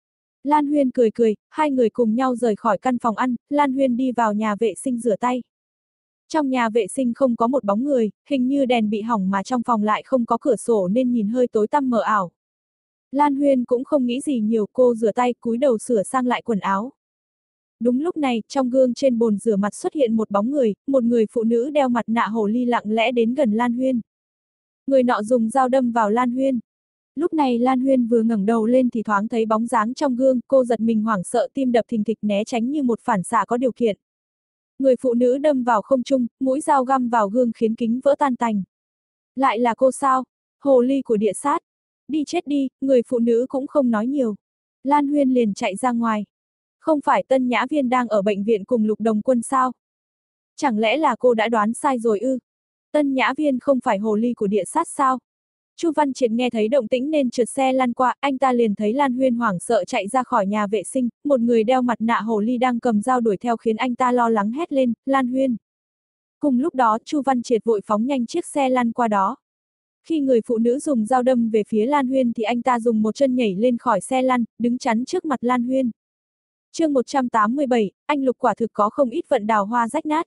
Lan Huyên cười cười, hai người cùng nhau rời khỏi căn phòng ăn, Lan Huyên đi vào nhà vệ sinh rửa tay. Trong nhà vệ sinh không có một bóng người, hình như đèn bị hỏng mà trong phòng lại không có cửa sổ nên nhìn hơi tối tăm mờ ảo. Lan Huyên cũng không nghĩ gì nhiều, cô rửa tay cúi đầu sửa sang lại quần áo. Đúng lúc này, trong gương trên bồn rửa mặt xuất hiện một bóng người, một người phụ nữ đeo mặt nạ hồ ly lặng lẽ đến gần Lan Huyên. Người nọ dùng dao đâm vào Lan Huyên. Lúc này Lan Huyên vừa ngẩng đầu lên thì thoáng thấy bóng dáng trong gương, cô giật mình hoảng sợ, tim đập thình thịch né tránh như một phản xạ có điều kiện. Người phụ nữ đâm vào không trung, mũi dao găm vào gương khiến kính vỡ tan tành. Lại là cô sao? Hồ ly của địa sát. Đi chết đi, người phụ nữ cũng không nói nhiều. Lan Huyên liền chạy ra ngoài. Không phải Tân Nhã Viên đang ở bệnh viện cùng Lục Đồng Quân sao? Chẳng lẽ là cô đã đoán sai rồi ư? Tân Nhã Viên không phải hồ ly của địa sát sao? Chu Văn Triệt nghe thấy động tĩnh nên trượt xe lăn qua, anh ta liền thấy Lan Huyên hoảng sợ chạy ra khỏi nhà vệ sinh, một người đeo mặt nạ hồ ly đang cầm dao đuổi theo khiến anh ta lo lắng hét lên, Lan Huyên. Cùng lúc đó, Chu Văn Triệt vội phóng nhanh chiếc xe lăn qua đó. Khi người phụ nữ dùng dao đâm về phía Lan Huyên thì anh ta dùng một chân nhảy lên khỏi xe lăn, đứng chắn trước mặt Lan Huyên. Chương một trăm tám mươi bảy, anh Lục quả thực có không ít vận đào hoa rách nát.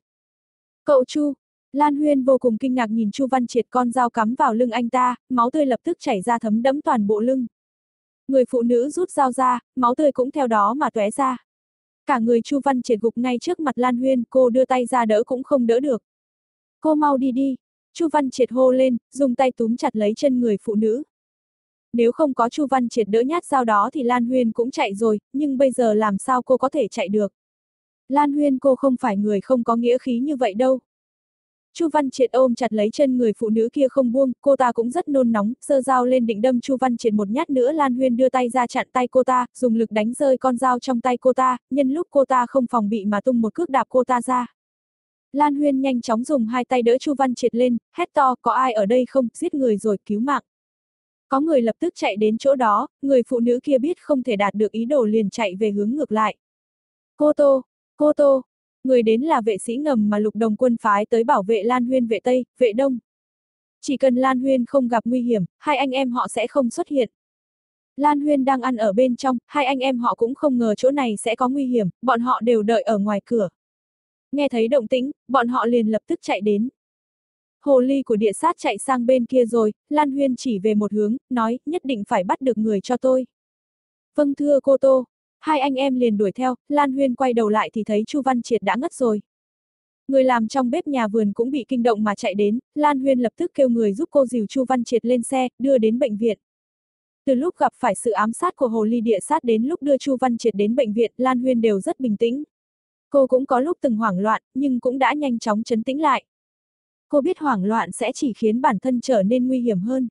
Cậu Chu. Lan Huyên vô cùng kinh ngạc nhìn Chu Văn Triệt, con dao cắm vào lưng anh ta, máu tươi lập tức chảy ra thấm đẫm toàn bộ lưng. Người phụ nữ rút dao ra, máu tươi cũng theo đó mà tóe ra. Cả người Chu Văn Triệt gục ngay trước mặt Lan Huyên, cô đưa tay ra đỡ cũng không đỡ được. Cô mau đi đi. Chu Văn Triệt hô lên, dùng tay túm chặt lấy chân người phụ nữ. Nếu không có Chu Văn Triệt đỡ nhát dao đó thì Lan Huyên cũng chạy rồi, nhưng bây giờ làm sao cô có thể chạy được? Lan Huyên, cô không phải người không có nghĩa khí như vậy đâu. Chu Văn Triệt ôm chặt lấy chân người phụ nữ kia không buông, cô ta cũng rất nôn nóng, giơ dao lên định đâm Chu Văn Triệt một nhát nữa. Lan Huyên đưa tay ra chặn tay cô ta, dùng lực đánh rơi con dao trong tay cô ta, nhân lúc cô ta không phòng bị mà tung một cước đạp cô ta ra. Lan Huyên nhanh chóng dùng hai tay đỡ Chu Văn Triệt lên, hét to, có ai ở đây không, giết người rồi, cứu mạng. Có người lập tức chạy đến chỗ đó, người phụ nữ kia biết không thể đạt được ý đồ liền chạy về hướng ngược lại. Cô Tô, cô Tô. Người đến là vệ sĩ ngầm mà Lục Đồng Quân phái tới bảo vệ Lan Huyên, vệ Tây, vệ Đông. Chỉ cần Lan Huyên không gặp nguy hiểm, hai anh em họ sẽ không xuất hiện. Lan Huyên đang ăn ở bên trong, hai anh em họ cũng không ngờ chỗ này sẽ có nguy hiểm, bọn họ đều đợi ở ngoài cửa. Nghe thấy động tĩnh, bọn họ liền lập tức chạy đến. Hồ ly của địa sát chạy sang bên kia rồi, Lan Huyên chỉ về một hướng, nói, nhất định phải bắt được người cho tôi. Vâng thưa cô Tô. Hai anh em liền đuổi theo, Lan Huyên quay đầu lại thì thấy Chu Văn Triệt đã ngất rồi. Người làm trong bếp nhà vườn cũng bị kinh động mà chạy đến, Lan Huyên lập tức kêu người giúp cô dìu Chu Văn Triệt lên xe, đưa đến bệnh viện. Từ lúc gặp phải sự ám sát của hồ ly địa sát đến lúc đưa Chu Văn Triệt đến bệnh viện, Lan Huyên đều rất bình tĩnh. Cô cũng có lúc từng hoảng loạn, nhưng cũng đã nhanh chóng trấn tĩnh lại. Cô biết hoảng loạn sẽ chỉ khiến bản thân trở nên nguy hiểm hơn.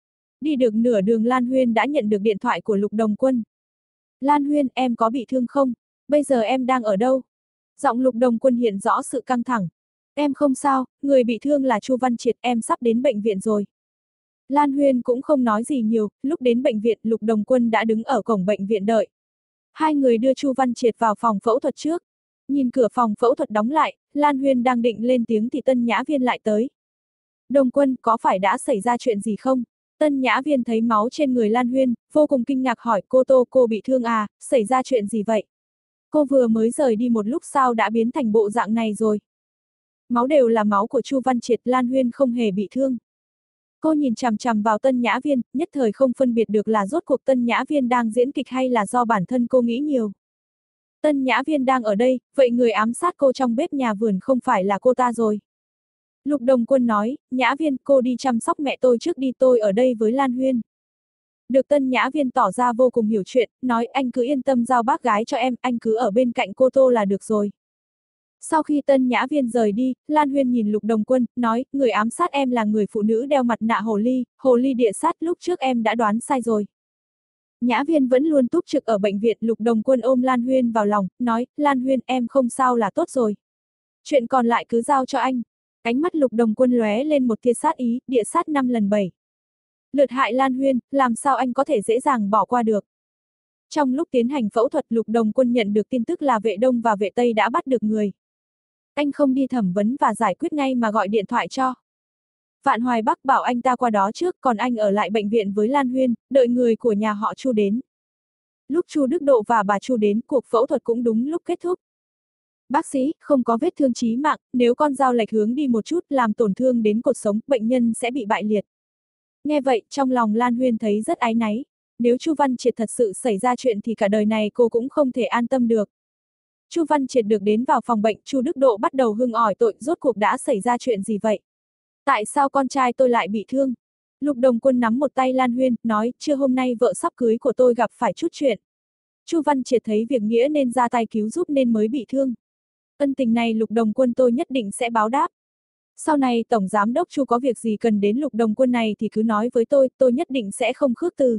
Đi được nửa đường Lan Huyên đã nhận được điện thoại của Lục Đồng Quân. Lan Huyên, em có bị thương không? Bây giờ em đang ở đâu? Giọng Lục Đồng Quân hiện rõ sự căng thẳng. Em không sao, người bị thương là Chu Văn Triệt, em sắp đến bệnh viện rồi. Lan Huyên cũng không nói gì nhiều, lúc đến bệnh viện Lục Đồng Quân đã đứng ở cổng bệnh viện đợi. Hai người đưa Chu Văn Triệt vào phòng phẫu thuật trước. Nhìn cửa phòng phẫu thuật đóng lại, Lan Huyên đang định lên tiếng thì Tân Nhã Viên lại tới. Đồng Quân, có phải đã xảy ra chuyện gì không? Tân Nhã Viên thấy máu trên người Lan Huyên, vô cùng kinh ngạc hỏi, cô Tô, cô bị thương à, xảy ra chuyện gì vậy? Cô vừa mới rời đi một lúc sao đã biến thành bộ dạng này rồi? Máu đều là máu của Chu Văn Triệt, Lan Huyên không hề bị thương. Cô nhìn chằm chằm vào Tân Nhã Viên, nhất thời không phân biệt được là rốt cuộc Tân Nhã Viên đang diễn kịch hay là do bản thân cô nghĩ nhiều. Tân Nhã Viên đang ở đây, vậy người ám sát cô trong bếp nhà vườn không phải là cô ta rồi. Lục Đồng Quân nói, Nhã Viên, cô đi chăm sóc mẹ tôi trước đi, tôi ở đây với Lan Huyên. Được Tân Nhã Viên tỏ ra vô cùng hiểu chuyện, nói anh cứ yên tâm giao bác gái cho em, anh cứ ở bên cạnh cô Tô là được rồi. Sau khi Tân Nhã Viên rời đi, Lan Huyên nhìn Lục Đồng Quân, nói, người ám sát em là người phụ nữ đeo mặt nạ hồ ly, hồ ly địa sát, lúc trước em đã đoán sai rồi. Nhã Viên vẫn luôn túc trực ở bệnh viện, Lục Đồng Quân ôm Lan Huyên vào lòng, nói, Lan Huyên em không sao là tốt rồi. Chuyện còn lại cứ giao cho anh. Ánh mắt Lục Đồng Quân lóe lên một tia sát ý, địa sát năm lần bảy. Lượt hại Lan Huyên, làm sao anh có thể dễ dàng bỏ qua được. Trong lúc tiến hành phẫu thuật, Lục Đồng Quân nhận được tin tức là vệ Đông và vệ Tây đã bắt được người. Anh không đi thẩm vấn và giải quyết ngay mà gọi điện thoại cho Vạn Hoài Bắc, bảo anh ta qua đó trước, còn anh ở lại bệnh viện với Lan Huyên, đợi người của nhà họ Chu đến. Lúc Chu Đức Độ và bà Chu đến, cuộc phẫu thuật cũng đúng lúc kết thúc. Bác sĩ, không có vết thương chí mạng, nếu con dao lệch hướng đi một chút làm tổn thương đến cột sống, bệnh nhân sẽ bị bại liệt. Nghe vậy, trong lòng Lan Huyên thấy rất áy náy. Nếu Chu Văn Triệt thật sự xảy ra chuyện thì cả đời này cô cũng không thể an tâm được. Chu Văn Triệt được đến vào phòng bệnh, Chu Đức Độ bắt đầu hưng ỏi tội, rốt cuộc đã xảy ra chuyện gì vậy? Tại sao con trai tôi lại bị thương? Lục Đồng Quân nắm một tay Lan Huyên, nói, trưa hôm nay vợ sắp cưới của tôi gặp phải chút chuyện. Chu Văn Triệt thấy việc nghĩa nên ra tay cứu giúp nên mới bị thương. Ân tình này Lục Đồng Quân tôi nhất định sẽ báo đáp. Sau này Tổng Giám đốc Chu có việc gì cần đến Lục Đồng Quân này thì cứ nói với tôi, tôi nhất định sẽ không khước từ.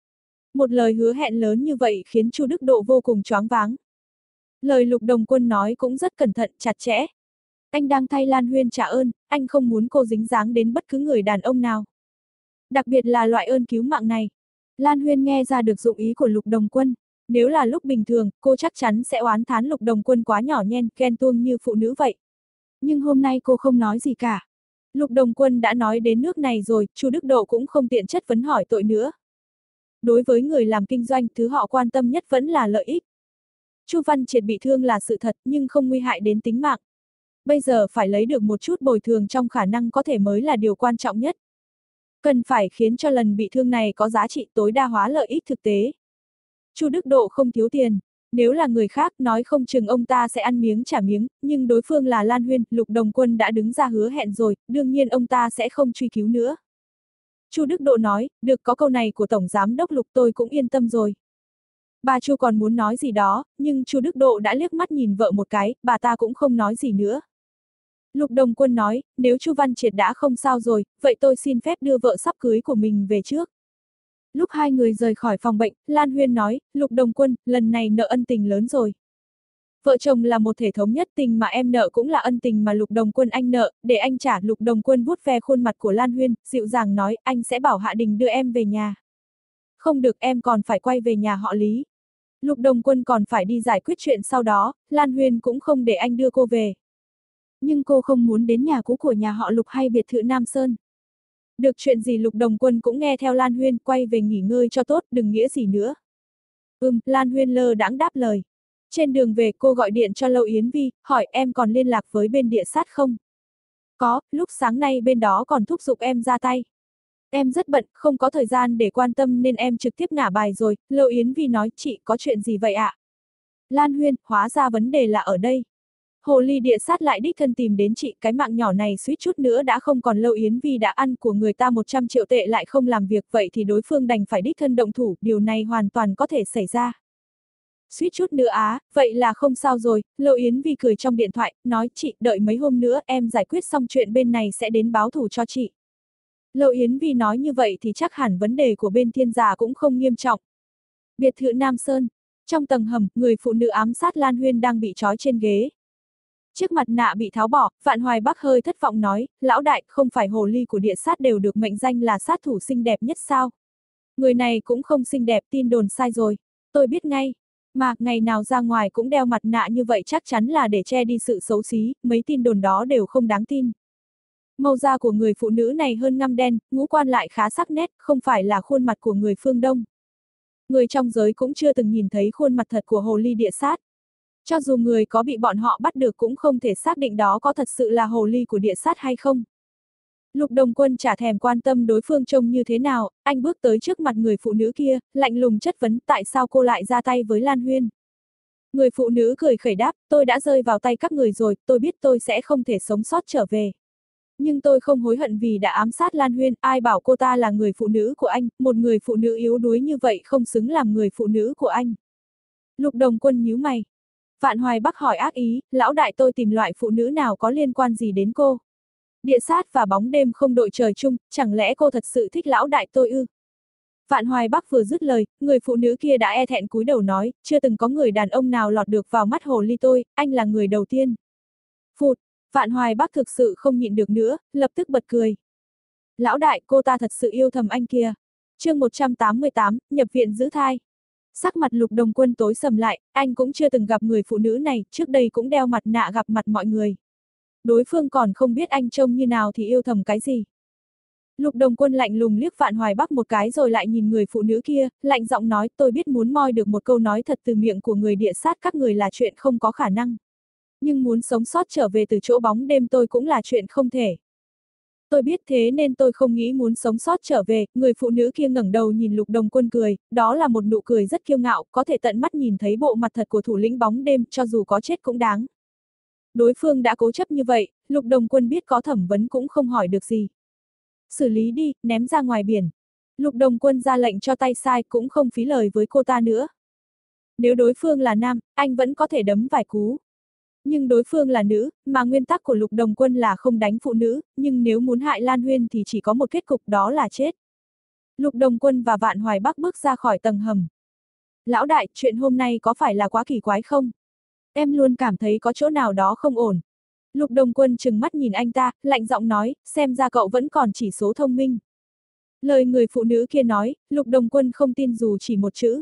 Một lời hứa hẹn lớn như vậy khiến Chu Đức Độ vô cùng choáng váng. Lời Lục Đồng Quân nói cũng rất cẩn thận, chặt chẽ. Anh đang thay Lan Huyên trả ơn, anh không muốn cô dính dáng đến bất cứ người đàn ông nào. Đặc biệt là loại ơn cứu mạng này. Lan Huyên nghe ra được dụng ý của Lục Đồng Quân. Nếu là lúc bình thường, cô chắc chắn sẽ oán thán Lục Đồng Quân quá nhỏ nhen, ghen tuông như phụ nữ vậy. Nhưng hôm nay cô không nói gì cả. Lục Đồng Quân đã nói đến nước này rồi, Chu Đức Độ cũng không tiện chất vấn hỏi tội nữa. Đối với người làm kinh doanh, thứ họ quan tâm nhất vẫn là lợi ích. Chu Văn Triệt bị thương là sự thật nhưng không nguy hại đến tính mạng. Bây giờ phải lấy được một chút bồi thường trong khả năng có thể mới là điều quan trọng nhất. Cần phải khiến cho lần bị thương này có giá trị tối đa hóa lợi ích thực tế. Chu Đức Độ không thiếu tiền. Nếu là người khác nói không chừng ông ta sẽ ăn miếng trả miếng, nhưng đối phương là Lan Huyên, Lục Đồng Quân đã đứng ra hứa hẹn rồi, đương nhiên ông ta sẽ không truy cứu nữa. Chu Đức Độ nói, được, có câu này của Tổng Giám đốc Lục tôi cũng yên tâm rồi. Bà Chu còn muốn nói gì đó, nhưng Chu Đức Độ đã liếc mắt nhìn vợ một cái, bà ta cũng không nói gì nữa. Lục Đồng Quân nói, nếu Chu Văn Triệt đã không sao rồi, vậy tôi xin phép đưa vợ sắp cưới của mình về trước. Lúc hai người rời khỏi phòng bệnh, Lan Huyên nói, Lục Đồng Quân, lần này nợ ân tình lớn rồi. Vợ chồng là một thể thống nhất, tình mà em nợ cũng là ân tình mà Lục Đồng Quân anh nợ, để anh trả. Lục Đồng Quân vuốt ve khuôn mặt của Lan Huyên, dịu dàng nói, anh sẽ bảo Hạ Đình đưa em về nhà. Không được, em còn phải quay về nhà họ Lý. Lục Đồng Quân còn phải đi giải quyết chuyện sau đó, Lan Huyên cũng không để anh đưa cô về. Nhưng cô không muốn đến nhà cũ của nhà họ Lục hay biệt thự Nam Sơn. Được chuyện gì Lục Đồng Quân cũng nghe theo Lan Huyên, quay về nghỉ ngơi cho tốt, đừng nghĩa gì nữa. Ừm, Lan Huyên lơ đãng đáp lời. Trên đường về cô gọi điện cho Lâu Yến Vi, hỏi em còn liên lạc với bên địa sát không? Có, lúc sáng nay bên đó còn thúc giục em ra tay. Em rất bận, không có thời gian để quan tâm nên em trực tiếp ngả bài rồi. Lâu Yến Vi nói, chị có chuyện gì vậy ạ? Lan Huyên, hóa ra vấn đề là ở đây. Hồ ly địa sát lại đích thân tìm đến chị, cái mạng nhỏ này suýt chút nữa đã không còn. Lâu Yến Vi đã ăn của người ta một trăm triệu tệ lại không làm việc, vậy thì đối phương đành phải đích thân động thủ, điều này hoàn toàn có thể xảy ra. Suýt chút nữa á, vậy là không sao rồi. Lâu Yến Vi cười trong điện thoại, nói chị, đợi mấy hôm nữa em giải quyết xong chuyện bên này sẽ đến báo thù cho chị. Lâu Yến Vi nói như vậy thì chắc hẳn vấn đề của bên Thiên Giả cũng không nghiêm trọng. Biệt thự Nam Sơn. Trong tầng hầm, người phụ nữ ám sát Lan Huyên đang bị trói trên ghế. Chiếc mặt nạ bị tháo bỏ, Vạn Hoài Bắc hơi thất vọng nói, lão đại, không phải hồ ly của địa sát đều được mệnh danh là sát thủ xinh đẹp nhất sao? Người này cũng không xinh đẹp, tin đồn sai rồi. Tôi biết ngay. Mà, ngày nào ra ngoài cũng đeo mặt nạ như vậy chắc chắn là để che đi sự xấu xí, mấy tin đồn đó đều không đáng tin. Màu da của người phụ nữ này hơn ngăm đen, ngũ quan lại khá sắc nét, không phải là khuôn mặt của người phương Đông. Người trong giới cũng chưa từng nhìn thấy khuôn mặt thật của hồ ly địa sát. Cho dù người có bị bọn họ bắt được cũng không thể xác định đó có thật sự là hồ ly của địa sát hay không. Lục Đồng Quân chả thèm quan tâm đối phương trông như thế nào, anh bước tới trước mặt người phụ nữ kia, lạnh lùng chất vấn tại sao cô lại ra tay với Lan Huyên. Người phụ nữ cười khẩy đáp, tôi đã rơi vào tay các người rồi, tôi biết tôi sẽ không thể sống sót trở về. Nhưng tôi không hối hận vì đã ám sát Lan Huyên, ai bảo cô ta là người phụ nữ của anh, một người phụ nữ yếu đuối như vậy không xứng làm người phụ nữ của anh. Lục Đồng Quân nhíu mày. Vạn Hoài Bắc hỏi ác ý, lão đại tôi tìm loại phụ nữ nào có liên quan gì đến cô? Địa sát và bóng đêm không đội trời chung, chẳng lẽ cô thật sự thích lão đại tôi ư? Vạn Hoài Bắc vừa dứt lời, người phụ nữ kia đã e thẹn cúi đầu nói, chưa từng có người đàn ông nào lọt được vào mắt hồ ly tôi, anh là người đầu tiên. Phụt, Vạn Hoài Bắc thực sự không nhịn được nữa, lập tức bật cười. Lão đại, cô ta thật sự yêu thầm anh kìa. Chương một trăm tám mươi tám, nhập viện giữ thai. Sắc mặt Lục Đồng Quân tối sầm lại, anh cũng chưa từng gặp người phụ nữ này, trước đây cũng đeo mặt nạ gặp mặt mọi người. Đối phương còn không biết anh trông như nào thì yêu thầm cái gì. Lục Đồng Quân lạnh lùng liếc Vạn Hoài Bắc một cái rồi lại nhìn người phụ nữ kia, lạnh giọng nói, tôi biết muốn moi được một câu nói thật từ miệng của người địa sát các người là chuyện không có khả năng. Nhưng muốn sống sót trở về từ chỗ bóng đêm tôi cũng là chuyện không thể. Tôi biết thế nên tôi không nghĩ muốn sống sót trở về, người phụ nữ kia ngẩng đầu nhìn Lục Đồng Quân cười, đó là một nụ cười rất kiêu ngạo, có thể tận mắt nhìn thấy bộ mặt thật của thủ lĩnh bóng đêm, cho dù có chết cũng đáng. Đối phương đã cố chấp như vậy, Lục Đồng Quân biết có thẩm vấn cũng không hỏi được gì. Xử lý đi, ném ra ngoài biển. Lục Đồng Quân ra lệnh cho tay sai cũng không phí lời với cô ta nữa. Nếu đối phương là nam, anh vẫn có thể đấm vài cú. Nhưng đối phương là nữ, mà nguyên tắc của Lục Đồng Quân là không đánh phụ nữ, nhưng nếu muốn hại Lan Huyên thì chỉ có một kết cục, đó là chết. Lục Đồng Quân và Vạn Hoài Bắc bước ra khỏi tầng hầm. Lão đại, chuyện hôm nay có phải là quá kỳ quái không? Em luôn cảm thấy có chỗ nào đó không ổn. Lục Đồng Quân trừng mắt nhìn anh ta, lạnh giọng nói, xem ra cậu vẫn còn chỉ số thông minh. Lời người phụ nữ kia nói, Lục Đồng Quân không tin dù chỉ một chữ.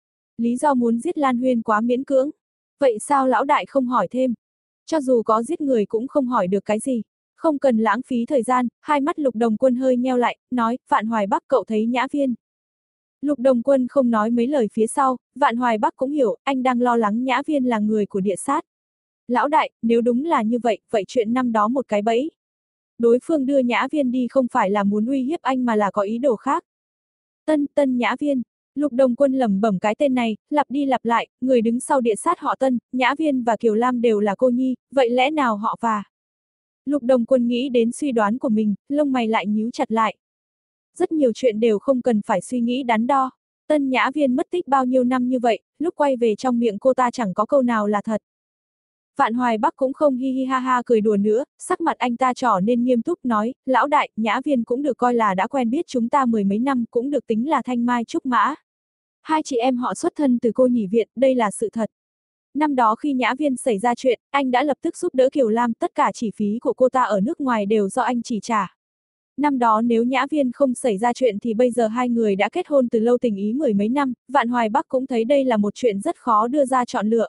Lý do muốn giết Lan Huyên quá miễn cưỡng. Vậy sao lão đại không hỏi thêm? Cho dù có giết người cũng không hỏi được cái gì. Không cần lãng phí thời gian, hai mắt Lục Đồng Quân hơi nheo lại, nói, Vạn Hoài Bắc cậu thấy Nhã Viên. Lục Đồng Quân không nói mấy lời phía sau, Vạn Hoài Bắc cũng hiểu, anh đang lo lắng Nhã Viên là người của địa sát. Lão đại, nếu đúng là như vậy, vậy chuyện năm đó một cái bẫy. Đối phương đưa Nhã Viên đi không phải là muốn uy hiếp anh mà là có ý đồ khác. Tân, Tân Nhã Viên. Lục Đồng Quân lẩm bẩm cái tên này, lặp đi lặp lại, người đứng sau địa sát họ Tân, Nhã Viên và Kiều Lam đều là cô nhi, vậy lẽ nào họ và? Lục Đồng Quân nghĩ đến suy đoán của mình, lông mày lại nhíu chặt lại. Rất nhiều chuyện đều không cần phải suy nghĩ đắn đo. Tân Nhã Viên mất tích bao nhiêu năm như vậy, lúc quay về trong miệng cô ta chẳng có câu nào là thật. Vạn Hoài Bắc cũng không hi hi ha ha cười đùa nữa, sắc mặt anh ta trở nên nghiêm túc nói, lão đại, Nhã Viên cũng được coi là đã quen biết chúng ta mười mấy năm, cũng được tính là thanh mai trúc mã. Hai chị em họ xuất thân từ cô nhỉ viện, đây là sự thật. Năm đó khi Nhã Viên xảy ra chuyện, anh đã lập tức giúp đỡ Kiều Lam, tất cả chi phí của cô ta ở nước ngoài đều do anh chỉ trả. Năm đó nếu Nhã Viên không xảy ra chuyện thì bây giờ hai người đã kết hôn từ lâu, tình ý mười mấy năm, Vạn Hoài Bắc cũng thấy đây là một chuyện rất khó đưa ra chọn lựa.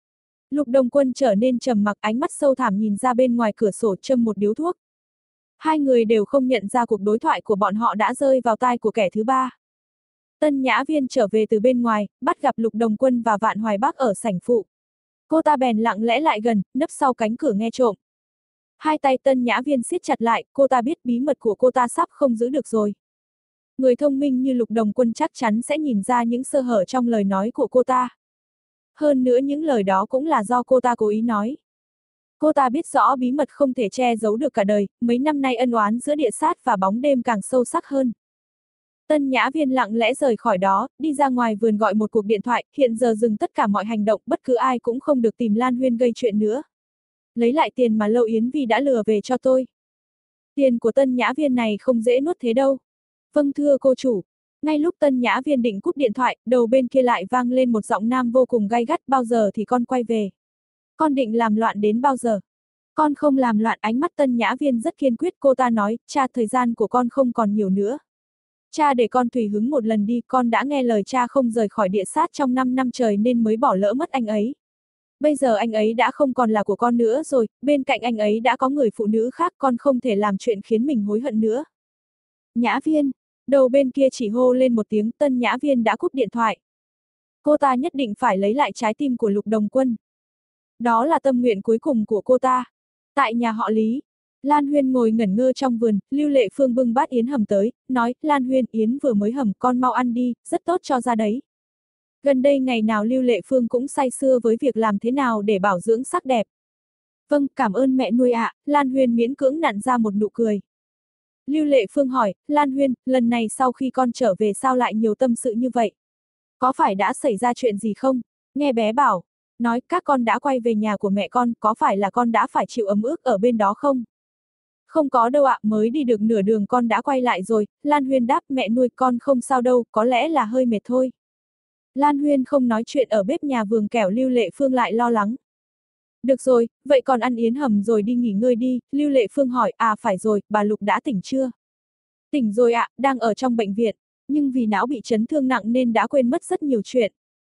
Lục Đồng Quân trở nên trầm mặc, ánh mắt sâu thẳm nhìn ra bên ngoài cửa sổ châm một điếu thuốc. Hai người đều không nhận ra cuộc đối thoại của bọn họ đã rơi vào tai của kẻ thứ ba. Tân Nhã Viên trở về từ bên ngoài, bắt gặp Lục Đồng Quân và Vạn Hoài Bắc ở sảnh phụ. Cô ta bèn lặng lẽ lại gần, nấp sau cánh cửa nghe trộm. Hai tay Tân Nhã Viên siết chặt lại, cô ta biết bí mật của cô ta sắp không giữ được rồi. Người thông minh như Lục Đồng Quân chắc chắn sẽ nhìn ra những sơ hở trong lời nói của cô ta. Hơn nữa những lời đó cũng là do cô ta cố ý nói. Cô ta biết rõ bí mật không thể che giấu được cả đời, mấy năm nay ân oán giữa địa sát và bóng đêm càng sâu sắc hơn. Tân Nhã Viên lặng lẽ rời khỏi đó, đi ra ngoài vườn gọi một cuộc điện thoại, hiện giờ dừng tất cả mọi hành động, bất cứ ai cũng không được tìm Lan Huyên gây chuyện nữa. Lấy lại tiền mà Lâu Yến Vi đã lừa về cho tôi. Tiền của Tân Nhã Viên này không dễ nuốt thế đâu. Vâng thưa cô chủ. Ngay lúc Tân Nhã Viên định cúp điện thoại, đầu bên kia lại vang lên một giọng nam vô cùng gay gắt, bao giờ thì con quay về? Con định làm loạn đến bao giờ? Con không làm loạn, ánh mắt Tân Nhã Viên rất kiên quyết, cô ta nói, cha thời gian của con không còn nhiều nữa. Cha để con tùy hứng một lần đi, con đã nghe lời cha không rời khỏi địa sát trong năm năm trời nên mới bỏ lỡ mất anh ấy. Bây giờ anh ấy đã không còn là của con nữa rồi, bên cạnh anh ấy đã có người phụ nữ khác, con không thể làm chuyện khiến mình hối hận nữa. Nhã Viên, đầu bên kia chỉ hô lên một tiếng, Tân Nhã Viên đã cúp điện thoại. Cô ta nhất định phải lấy lại trái tim của Lục Đồng Quân. Đó là tâm nguyện cuối cùng của cô ta. Tại nhà họ Lý, Lan Huyên ngồi ngẩn ngơ trong vườn, Lưu Lệ Phương bưng bát yến hầm tới, nói, Lan Huyên, yến vừa mới hầm, con mau ăn đi, rất tốt cho da đấy. Gần đây ngày nào Lưu Lệ Phương cũng say sưa với việc làm thế nào để bảo dưỡng sắc đẹp. Vâng, cảm ơn mẹ nuôi ạ, Lan Huyên miễn cưỡng nặn ra một nụ cười. Lưu Lệ Phương hỏi, Lan Huyên, lần này sau khi con trở về sao lại nhiều tâm sự như vậy? Có phải đã xảy ra chuyện gì không? Nghe bé bảo, nói các con đã quay về nhà của mẹ con, có phải là con đã phải chịu ấm ức ở bên đó không? Không có đâu ạ, mới đi được nửa đường con đã quay lại rồi, Lan Huyên đáp, mẹ nuôi con không sao đâu, có lẽ là hơi mệt thôi. Lan Huyên không nói chuyện ở bếp nhà vườn kẻo Lưu Lệ Phương lại lo lắng. Được rồi, vậy còn ăn yến hầm rồi đi nghỉ ngơi đi, Lưu Lệ Phương hỏi, à phải rồi, bà Lục đã tỉnh chưa? Tỉnh rồi ạ, đang ở trong bệnh viện, nhưng vì não bị chấn thương nặng nên đã quên mất rất nhiều chuyện.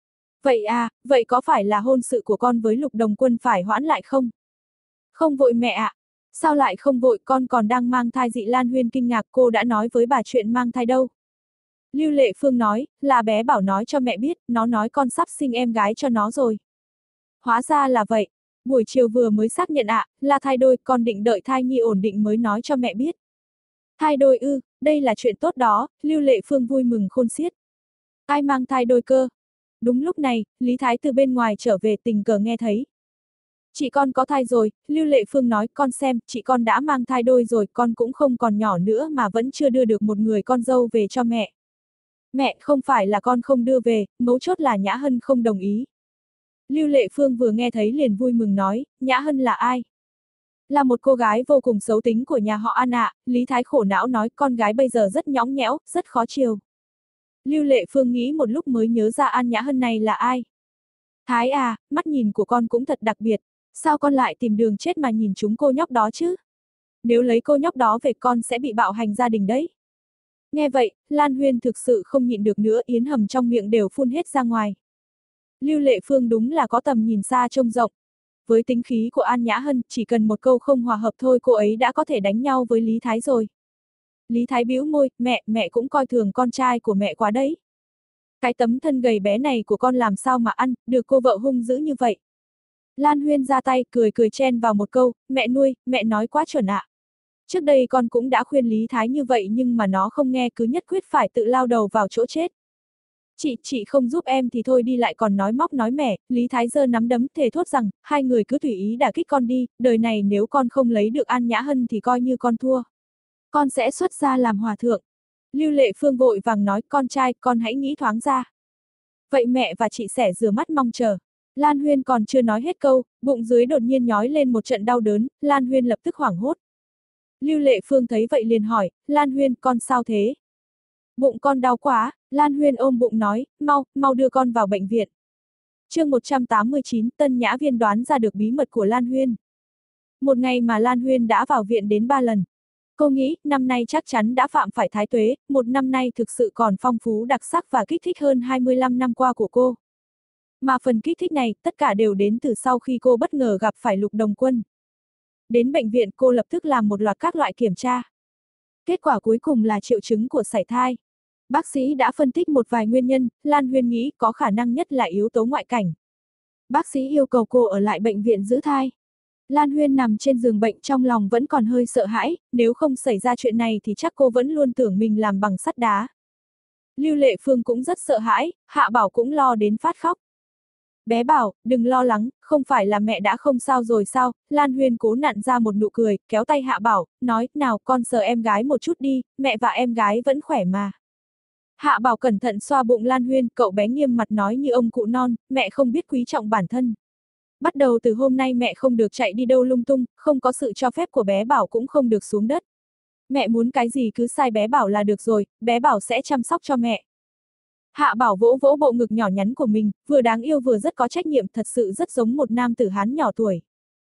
Vậy à, vậy có phải là hôn sự của con với Lục Đồng Quân phải hoãn lại không? Không vội mẹ ạ. Sao lại không vội, con còn đang mang thai dị Lan Huyên kinh ngạc, cô đã nói với bà chuyện mang thai đâu? Lưu Lệ Phương nói, là bé bảo nói cho mẹ biết, nó nói con sắp sinh em gái cho nó rồi. Hóa ra là vậy, buổi chiều vừa mới xác nhận ạ, à, là thai đôi, con định đợi thai nhi ổn định mới nói cho mẹ biết. Thai đôi ư, đây là chuyện tốt đó, Lưu Lệ Phương vui mừng khôn xiết. Ai mang thai đôi cơ? Đúng lúc này, Lý Thái từ bên ngoài trở về tình cờ nghe thấy. Chị con có thai rồi, Lưu Lệ Phương nói, con xem, chị con đã mang thai đôi rồi, con cũng không còn nhỏ nữa mà vẫn chưa đưa được một người con dâu về cho mẹ. Mẹ, không phải là con không đưa về, mấu chốt là Nhã Hân không đồng ý. Lưu Lệ Phương vừa nghe thấy liền vui mừng nói, Nhã Hân là ai? Là một cô gái vô cùng xấu tính của nhà họ An ạ, à. Lý Thái khổ não nói, con gái bây giờ rất nhõng nhẽo, rất khó chiều. Lưu Lệ Phương nghĩ một lúc mới nhớ ra An Nhã Hân này là ai. Thái à, mắt nhìn của con cũng thật đặc biệt, sao con lại tìm đường chết mà nhìn chúng cô nhóc đó chứ? Nếu lấy cô nhóc đó về con sẽ bị bạo hành gia đình đấy. Nghe vậy, Lan Huyên thực sự không nhịn được nữa, yến hầm trong miệng đều phun hết ra ngoài. Lưu Lệ Phương đúng là có tầm nhìn xa trông rộng. Với tính khí của An Nhã Hân, chỉ cần một câu không hòa hợp thôi cô ấy đã có thể đánh nhau với Lý Thái rồi. Lý Thái bĩu môi, mẹ, mẹ cũng coi thường con trai của mẹ quá đấy. Cái tấm thân gầy bé này của con làm sao mà ăn, được cô vợ hung dữ như vậy. Lan Huyên ra tay, cười cười chen vào một câu, mẹ nuôi, mẹ nói quá chuẩn ạ. Trước đây con cũng đã khuyên Lý Thái như vậy nhưng mà nó không nghe, cứ nhất quyết phải tự lao đầu vào chỗ chết. Chị, chị không giúp em thì thôi đi, lại còn nói móc nói mẻ, Lý Thái giơ nắm đấm thề thốt rằng, hai người cứ tùy ý đả kích con đi, đời này nếu con không lấy được An Nhã Hân thì coi như con thua. Con sẽ xuất gia làm hòa thượng. Lưu Lệ Phương vội vàng nói, con trai, con hãy nghĩ thoáng ra. Vậy mẹ và chị sẽ rửa mắt mong chờ. Lan Huyên còn chưa nói hết câu, bụng dưới đột nhiên nhói lên một trận đau đớn, Lan Huyên lập tức hoảng hốt. Lưu Lệ Phương thấy vậy liền hỏi, Lan Huyên, con sao thế? Bụng con đau quá, Lan Huyên ôm bụng nói, mau, mau đưa con vào bệnh viện. chương một trăm tám mươi chín, Tân Nhã Viên đoán ra được bí mật của Lan Huyên. Một ngày mà Lan Huyên đã vào viện đến ba lần. Cô nghĩ, năm nay chắc chắn đã phạm phải thái tuế, một năm nay thực sự còn phong phú đặc sắc và kích thích hơn hai mươi lăm năm qua của cô. Mà phần kích thích này, tất cả đều đến từ sau khi cô bất ngờ gặp phải Lục Đồng Quân. Đến bệnh viện cô lập tức làm một loạt các loại kiểm tra. Kết quả cuối cùng là triệu chứng của sảy thai. Bác sĩ đã phân tích một vài nguyên nhân, Lan Huyên nghĩ có khả năng nhất là yếu tố ngoại cảnh. Bác sĩ yêu cầu cô ở lại bệnh viện giữ thai. Lan Huyên nằm trên giường bệnh trong lòng vẫn còn hơi sợ hãi, nếu không xảy ra chuyện này thì chắc cô vẫn luôn tưởng mình làm bằng sắt đá. Lưu Lệ Phương cũng rất sợ hãi, Hạ Bảo cũng lo đến phát khóc. Bé bảo, đừng lo lắng, không phải là mẹ đã không sao rồi sao, Lan Huyên cố nặn ra một nụ cười, kéo tay Hạ Bảo, nói, nào con sờ em gái một chút đi, mẹ và em gái vẫn khỏe mà. Hạ Bảo cẩn thận xoa bụng Lan Huyên, cậu bé nghiêm mặt nói như ông cụ non, mẹ không biết quý trọng bản thân. Bắt đầu từ hôm nay mẹ không được chạy đi đâu lung tung, không có sự cho phép của bé Bảo cũng không được xuống đất. Mẹ muốn cái gì cứ sai bé Bảo là được rồi, bé Bảo sẽ chăm sóc cho mẹ. Hạ Bảo vỗ vỗ bộ ngực nhỏ nhắn của mình, vừa đáng yêu vừa rất có trách nhiệm, thật sự rất giống một nam tử Hán nhỏ tuổi.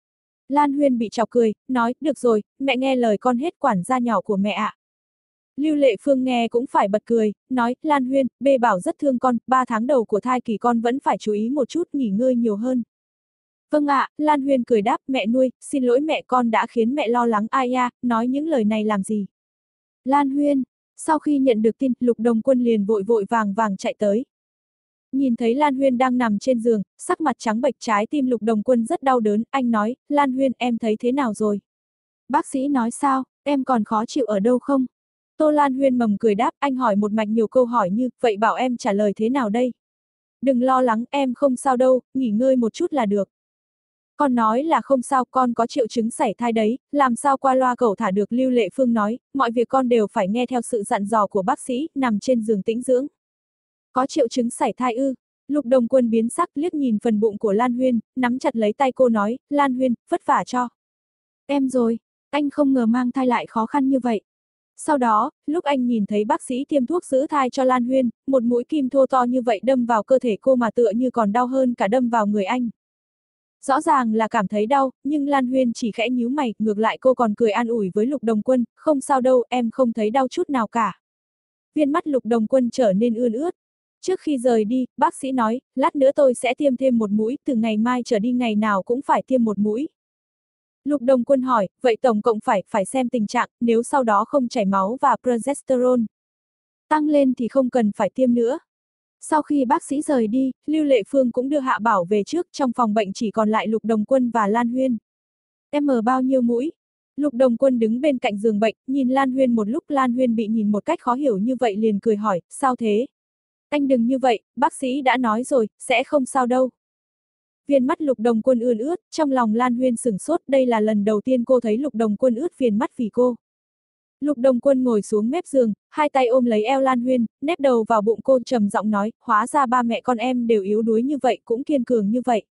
Lan Huyên bị chọc cười, nói, được rồi, mẹ nghe lời con hết, quản gia nhỏ của mẹ ạ. À. Lưu Lệ Phương nghe cũng phải bật cười, nói, Lan Huyên, bê Bảo rất thương con, ba tháng đầu của thai kỳ con vẫn phải chú ý một chút, nghỉ ngơi nhiều hơn. Vâng ạ, à, Lan Huyên cười đáp, mẹ nuôi, xin lỗi mẹ, con đã khiến mẹ lo lắng. Ai ya, nói những lời này làm gì? Lan Huyên, sau khi nhận được tin, Lục Đồng Quân liền vội vội vàng vàng chạy tới. Nhìn thấy Lan Huyên đang nằm trên giường, sắc mặt trắng bệch, trái tim Lục Đồng Quân rất đau đớn, anh nói, Lan Huyên, em thấy thế nào rồi? Bác sĩ nói sao, em còn khó chịu ở đâu không? Tô Lan Huyên mầm cười đáp, anh hỏi một mạch nhiều câu hỏi như, vậy bảo em trả lời thế nào đây? Đừng lo lắng, em không sao đâu, nghỉ ngơi một chút là được. Con nói là không sao, con có triệu chứng sảy thai đấy, làm sao qua loa cẩu thả được. Lưu Lệ Phương nói, mọi việc con đều phải nghe theo sự dặn dò của bác sĩ, nằm trên giường tĩnh dưỡng. Có triệu chứng sảy thai ư? Lục Đồng Quân biến sắc liếc nhìn phần bụng của Lan Huyên, nắm chặt lấy tay cô nói, Lan Huyên, vất vả cho em rồi, anh không ngờ mang thai lại khó khăn như vậy. Sau đó, lúc anh nhìn thấy bác sĩ tiêm thuốc giữ thai cho Lan Huyên, một mũi kim thô to như vậy đâm vào cơ thể cô mà tựa như còn đau hơn cả đâm vào người anh. Rõ ràng là cảm thấy đau, nhưng Lan Huyên chỉ khẽ nhíu mày, ngược lại cô còn cười an ủi với Lục Đồng Quân, không sao đâu, em không thấy đau chút nào cả. Viên mắt Lục Đồng Quân trở nên ươn ướt. Trước khi rời đi, bác sĩ nói, lát nữa tôi sẽ tiêm thêm một mũi, từ ngày mai trở đi ngày nào cũng phải tiêm một mũi. Lục Đồng Quân hỏi, vậy tổng cộng phải, phải xem tình trạng, nếu sau đó không chảy máu và progesterone tăng lên thì không cần phải tiêm nữa. Sau khi bác sĩ rời đi, Lưu Lệ Phương cũng đưa Hạ Bảo về trước, trong phòng bệnh chỉ còn lại Lục Đồng Quân và Lan Huyên. Em mở bao nhiêu mũi? Lục Đồng Quân đứng bên cạnh giường bệnh, nhìn Lan Huyên một lúc. Lan Huyên bị nhìn một cách khó hiểu như vậy liền cười hỏi, sao thế? Anh đừng như vậy, bác sĩ đã nói rồi, sẽ không sao đâu. Viền mắt Lục Đồng Quân ươn ướt, trong lòng Lan Huyên sửng sốt, đây là lần đầu tiên cô thấy Lục Đồng Quân ướt viền mắt vì cô. Lục Đồng Quân ngồi xuống mép giường, hai tay ôm lấy eo Lan Huyên, nép đầu vào bụng cô trầm giọng nói, hóa ra ba mẹ con em đều yếu đuối như vậy, cũng kiên cường như vậy.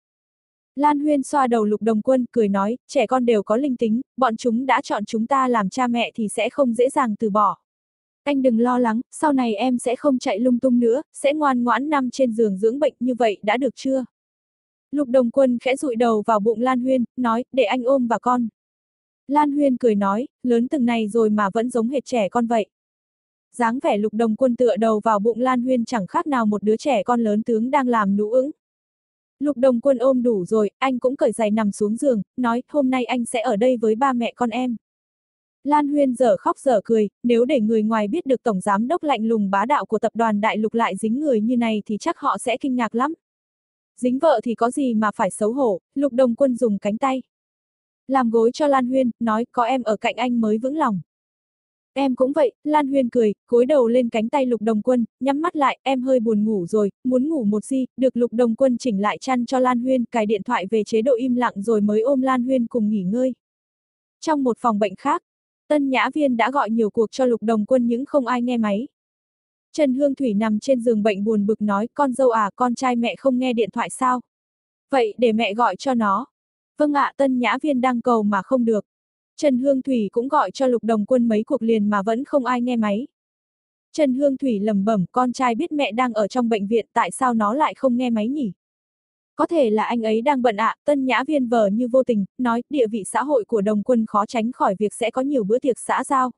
Lan Huyên xoa đầu Lục Đồng Quân, cười nói, trẻ con đều có linh tính, bọn chúng đã chọn chúng ta làm cha mẹ thì sẽ không dễ dàng từ bỏ. Anh đừng lo lắng, sau này em sẽ không chạy lung tung nữa, sẽ ngoan ngoãn nằm trên giường dưỡng bệnh như vậy đã được chưa? Lục Đồng Quân khẽ dụi đầu vào bụng Lan Huyên, nói, để anh ôm và con. Lan Huyên cười nói, lớn từng này rồi mà vẫn giống hệt trẻ con vậy. Dáng vẻ Lục Đồng Quân tựa đầu vào bụng Lan Huyên chẳng khác nào một đứa trẻ con lớn tướng đang làm nũ ững. Lục Đồng Quân ôm đủ rồi, anh cũng cởi giày nằm xuống giường, nói, hôm nay anh sẽ ở đây với ba mẹ con em. Lan Huyên dở khóc dở cười, nếu để người ngoài biết được tổng giám đốc lạnh lùng bá đạo của tập đoàn Đại Lục lại dính người như này thì chắc họ sẽ kinh ngạc lắm. Dính vợ thì có gì mà phải xấu hổ, Lục Đồng Quân dùng cánh tay làm gối cho Lan Huyên, nói, có em ở cạnh anh mới vững lòng. Em cũng vậy, Lan Huyên cười, gối đầu lên cánh tay Lục Đồng Quân, nhắm mắt lại, em hơi buồn ngủ rồi, muốn ngủ một giây, được Lục Đồng Quân chỉnh lại chăn cho Lan Huyên, cài điện thoại về chế độ im lặng rồi mới ôm Lan Huyên cùng nghỉ ngơi. Trong một phòng bệnh khác, Tân Nhã Viên đã gọi nhiều cuộc cho Lục Đồng Quân nhưng không ai nghe máy. Trần Hương Thủy nằm trên giường bệnh buồn bực nói, con dâu à, con trai mẹ không nghe điện thoại sao? Vậy để mẹ gọi cho nó. Vâng ạ, Tân Nhã Viên đang cầu mà không được. Trần Hương Thủy cũng gọi cho Lục Đồng Quân mấy cuộc liền mà vẫn không ai nghe máy. Trần Hương Thủy lẩm bẩm, con trai biết mẹ đang ở trong bệnh viện, tại sao nó lại không nghe máy nhỉ? Có thể là anh ấy đang bận ạ, Tân Nhã Viên vờ như vô tình, nói, địa vị xã hội của Đồng Quân khó tránh khỏi việc sẽ có nhiều bữa tiệc xã giao.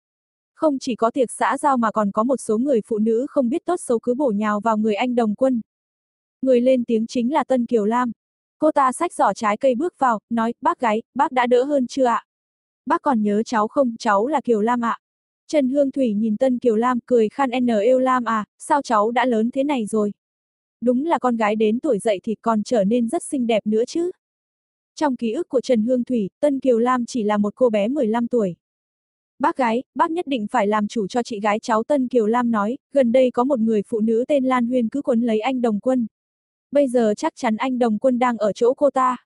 Không chỉ có tiệc xã giao mà còn có một số người phụ nữ không biết tốt xấu cứ bổ nhào vào người anh Đồng Quân. Người lên tiếng chính là Tân Kiều Lam. Cô ta xách giỏ trái cây bước vào, nói, bác gái, bác đã đỡ hơn chưa ạ? Bác còn nhớ cháu không, cháu là Kiều Lam ạ. Trần Hương Thủy nhìn Tân Kiều Lam cười khan n yêu Lam à, sao cháu đã lớn thế này rồi? Đúng là con gái đến tuổi dậy thì còn trở nên rất xinh đẹp nữa chứ. Trong ký ức của Trần Hương Thủy, Tân Kiều Lam chỉ là một cô bé mười lăm tuổi. Bác gái, bác nhất định phải làm chủ cho chị gái cháu. Tân Kiều Lam nói, gần đây có một người phụ nữ tên Lan Huyên cứ quấn lấy anh Đồng Quân. Bây giờ chắc chắn anh Đồng Quân đang ở chỗ cô ta.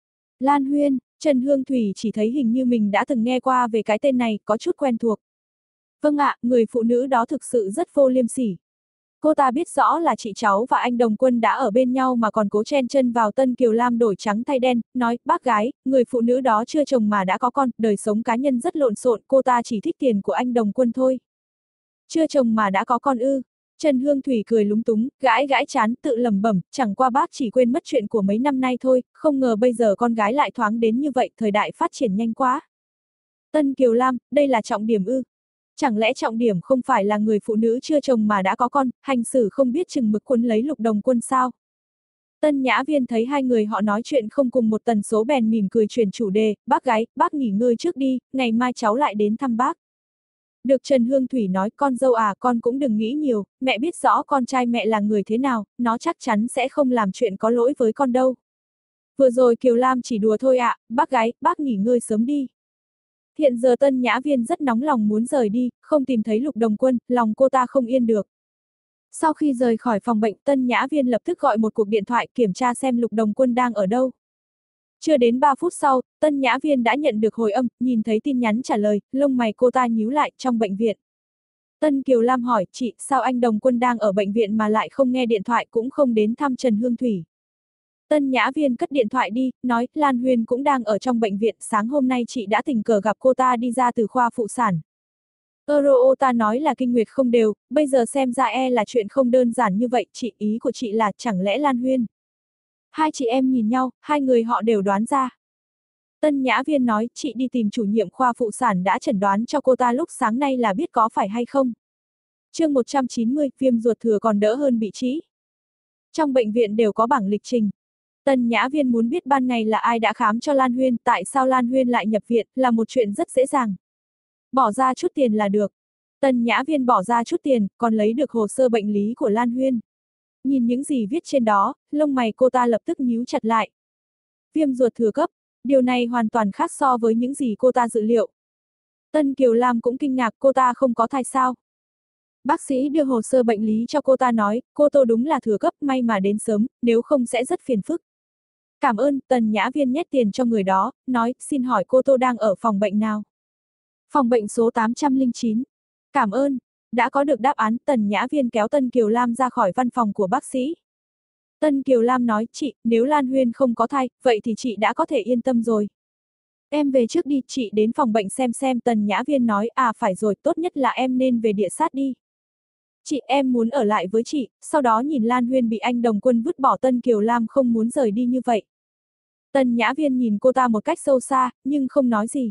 Lan Huyên, Trần Hương Thủy chỉ thấy hình như mình đã từng nghe qua về cái tên này, có chút quen thuộc. Vâng ạ, người phụ nữ đó thực sự rất vô liêm sỉ. Cô ta biết rõ là chị cháu và anh Đồng Quân đã ở bên nhau mà còn cố chen chân vào. Tân Kiều Lam đổi trắng thay đen, nói, bác gái, người phụ nữ đó chưa chồng mà đã có con, đời sống cá nhân rất lộn xộn, cô ta chỉ thích tiền của anh Đồng Quân thôi. Chưa chồng mà đã có con ư? Trần Hương Thủy cười lúng túng, gãi gãi chán, tự lẩm bẩm, chẳng qua bác chỉ quên mất chuyện của mấy năm nay thôi, không ngờ bây giờ con gái lại thoáng đến như vậy, thời đại phát triển nhanh quá. Tân Kiều Lam, đây là trọng điểm ư? Chẳng lẽ trọng điểm không phải là người phụ nữ chưa chồng mà đã có con, hành xử không biết chừng mực quấn lấy Lục Đồng Quân sao? Tân Nhã Viên thấy hai người họ nói chuyện không cùng một tần số bèn mỉm cười chuyển chủ đề, bác gái, bác nghỉ ngơi trước đi, ngày mai cháu lại đến thăm bác. Được Trần Hương Thủy nói, con dâu à, con cũng đừng nghĩ nhiều, mẹ biết rõ con trai mẹ là người thế nào, nó chắc chắn sẽ không làm chuyện có lỗi với con đâu. Vừa rồi Kiều Lam chỉ đùa thôi ạ, à, bác gái, bác nghỉ ngơi sớm đi. Hiện giờ Tân Nhã Viên rất nóng lòng muốn rời đi, không tìm thấy Lục Đồng Quân, lòng cô ta không yên được. Sau khi rời khỏi phòng bệnh, Tân Nhã Viên lập tức gọi một cuộc điện thoại kiểm tra xem Lục Đồng Quân đang ở đâu. Chưa đến ba phút sau, Tân Nhã Viên đã nhận được hồi âm, nhìn thấy tin nhắn trả lời, lông mày cô ta nhíu lại trong bệnh viện. Tân Kiều Lam hỏi, chị, sao anh Đồng Quân đang ở bệnh viện mà lại không nghe điện thoại cũng không đến thăm Trần Hương Thủy. Tân Nhã Viên cất điện thoại đi, nói, Lan Huyên cũng đang ở trong bệnh viện, sáng hôm nay chị đã tình cờ gặp cô ta đi ra từ khoa phụ sản. Euro ta nói là kinh nguyệt không đều, bây giờ xem ra e là chuyện không đơn giản như vậy, chị, ý của chị là chẳng lẽ Lan Huyên. Hai chị em nhìn nhau, hai người họ đều đoán ra. Tân Nhã Viên nói, chị đi tìm chủ nhiệm khoa phụ sản đã chẩn đoán cho cô ta lúc sáng nay là biết có phải hay không. Chương một trăm chín mươi, viêm ruột thừa còn đỡ hơn bị trĩ. Trong bệnh viện đều có bảng lịch trình. Tân Nhã Viên muốn biết ban ngày là ai đã khám cho Lan Huyên, tại sao Lan Huyên lại nhập viện, là một chuyện rất dễ dàng. Bỏ ra chút tiền là được. Tân Nhã Viên bỏ ra chút tiền, còn lấy được hồ sơ bệnh lý của Lan Huyên. Nhìn những gì viết trên đó, lông mày cô ta lập tức nhíu chặt lại. Viêm ruột thừa cấp, điều này hoàn toàn khác so với những gì cô ta dự liệu. Tân Kiều Lam cũng kinh ngạc, cô ta không có thai sao. Bác sĩ đưa hồ sơ bệnh lý cho cô ta nói, cô Tô đúng là thừa cấp, may mà đến sớm, nếu không sẽ rất phiền phức. Cảm ơn, Tần Nhã Viên nhét tiền cho người đó, nói, xin hỏi cô Tô đang ở phòng bệnh nào? Phòng bệnh số tám trăm lẻ chín. Cảm ơn. Đã có được đáp án, Tần Nhã Viên kéo Tân Kiều Lam ra khỏi văn phòng của bác sĩ. Tân Kiều Lam nói, chị, nếu Lan Huyên không có thai, vậy thì chị đã có thể yên tâm rồi. Em về trước đi, chị đến phòng bệnh xem xem, Tần Nhã Viên nói, à phải rồi, tốt nhất là em nên về địa sát đi. Chị, em muốn ở lại với chị, sau đó nhìn Lan Huyên bị anh Đồng Quân vứt bỏ. Tân Kiều Lam không muốn rời đi như vậy. Tần Nhã Viên nhìn cô ta một cách sâu xa, nhưng không nói gì.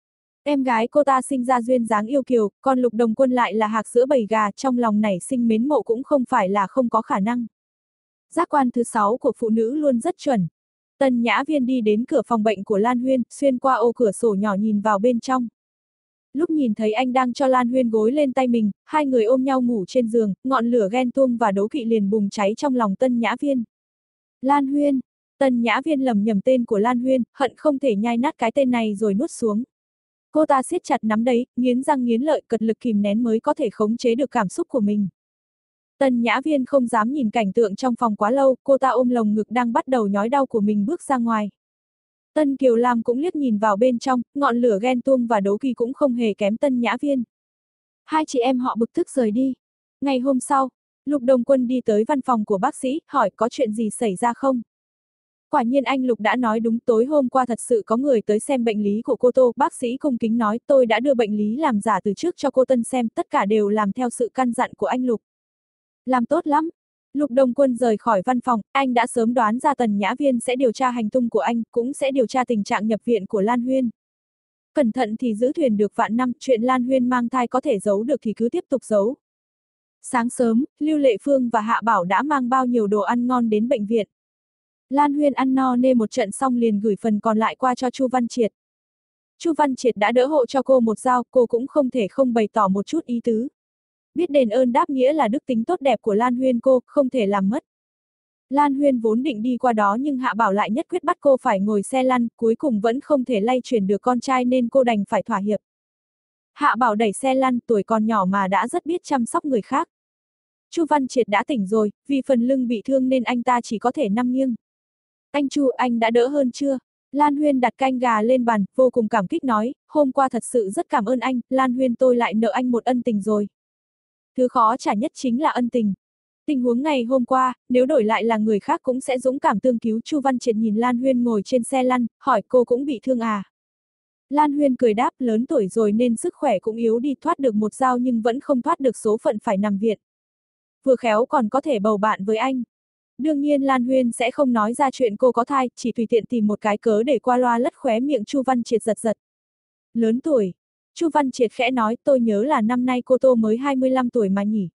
Em gái cô ta sinh ra duyên dáng yêu kiều, còn Lục Đồng Quân lại là hạc giữa bầy gà, trong lòng nảy sinh mến mộ cũng không phải là không có khả năng. Giác quan thứ sáu của phụ nữ luôn rất chuẩn. Tần Nhã Viên đi đến cửa phòng bệnh của Lan Huyên, xuyên qua ô cửa sổ nhỏ nhìn vào bên trong. Lúc nhìn thấy anh đang cho Lan Huyên gối lên tay mình, hai người ôm nhau ngủ trên giường, ngọn lửa ghen tuông và đố kỵ liền bùng cháy trong lòng Tân Nhã Viên. Lan Huyên. Tân Nhã Viên lầm nhầm tên của Lan Huyên, hận không thể nhai nát cái tên này rồi nuốt xuống. Cô ta siết chặt nắm đấm, nghiến răng nghiến lợi, cật lực kìm nén mới có thể khống chế được cảm xúc của mình. Tân Nhã Viên không dám nhìn cảnh tượng trong phòng quá lâu, cô ta ôm lồng ngực đang bắt đầu nhói đau của mình bước ra ngoài. Tân Kiều Lam cũng liếc nhìn vào bên trong, ngọn lửa ghen tuông và đố kỵ cũng không hề kém Tân Nhã Viên. Hai chị em họ bực tức rời đi. Ngày hôm sau, Lục Đồng Quân đi tới văn phòng của bác sĩ, hỏi có chuyện gì xảy ra không? Quả nhiên anh Lục đã nói đúng, tối hôm qua thật sự có người tới xem bệnh lý của cô Tô, bác sĩ cung kính nói, tôi đã đưa bệnh lý làm giả từ trước cho cô Tân xem, tất cả đều làm theo sự căn dặn của anh Lục. Làm tốt lắm. Lục Đồng Quân rời khỏi văn phòng, anh đã sớm đoán ra Tần Nhã Viên sẽ điều tra hành tung của anh, cũng sẽ điều tra tình trạng nhập viện của Lan Huyên. Cẩn thận thì giữ thuyền được vạn năm, chuyện Lan Huyên mang thai có thể giấu được thì cứ tiếp tục giấu. Sáng sớm, Lưu Lệ Phương và Hạ Bảo đã mang bao nhiêu đồ ăn ngon đến bệnh viện. Lan Huyên ăn no nê một trận xong liền gửi phần còn lại qua cho Chu Văn Triệt. Chu Văn Triệt đã đỡ hộ cho cô một dao, cô cũng không thể không bày tỏ một chút ý tứ. Biết đền ơn đáp nghĩa là đức tính tốt đẹp của Lan Huyên, cô không thể làm mất. Lan Huyên vốn định đi qua đó nhưng Hạ Bảo lại nhất quyết bắt cô phải ngồi xe lăn, cuối cùng vẫn không thể lay chuyển được con trai nên cô đành phải thỏa hiệp. Hạ Bảo đẩy xe lăn, tuổi còn nhỏ mà đã rất biết chăm sóc người khác. Chu Văn Triệt đã tỉnh rồi, vì phần lưng bị thương nên anh ta chỉ có thể nằm nghiêng. Anh Chu, anh đã đỡ hơn chưa? Lan Huyên đặt canh gà lên bàn, vô cùng cảm kích nói, hôm qua thật sự rất cảm ơn anh, Lan Huyên tôi lại nợ anh một ân tình rồi. Thứ khó trả nhất chính là ân tình. Tình huống ngày hôm qua, nếu đổi lại là người khác cũng sẽ dũng cảm tương cứu. Chu Văn Triệt nhìn Lan Huyên ngồi trên xe lăn, hỏi cô cũng bị thương à? Lan Huyên cười đáp, lớn tuổi rồi nên sức khỏe cũng yếu đi, thoát được một dao nhưng vẫn không thoát được số phận phải nằm viện. Vừa khéo còn có thể bầu bạn với anh. Đương nhiên Lan Huyên sẽ không nói ra chuyện cô có thai, chỉ tùy tiện tìm một cái cớ để qua loa lất khóe miệng. Chu Văn Triệt giật giật. Lớn tuổi. Chu Văn Triệt khẽ nói, tôi nhớ là năm nay cô Tô mới hai mươi lăm tuổi mà nhỉ.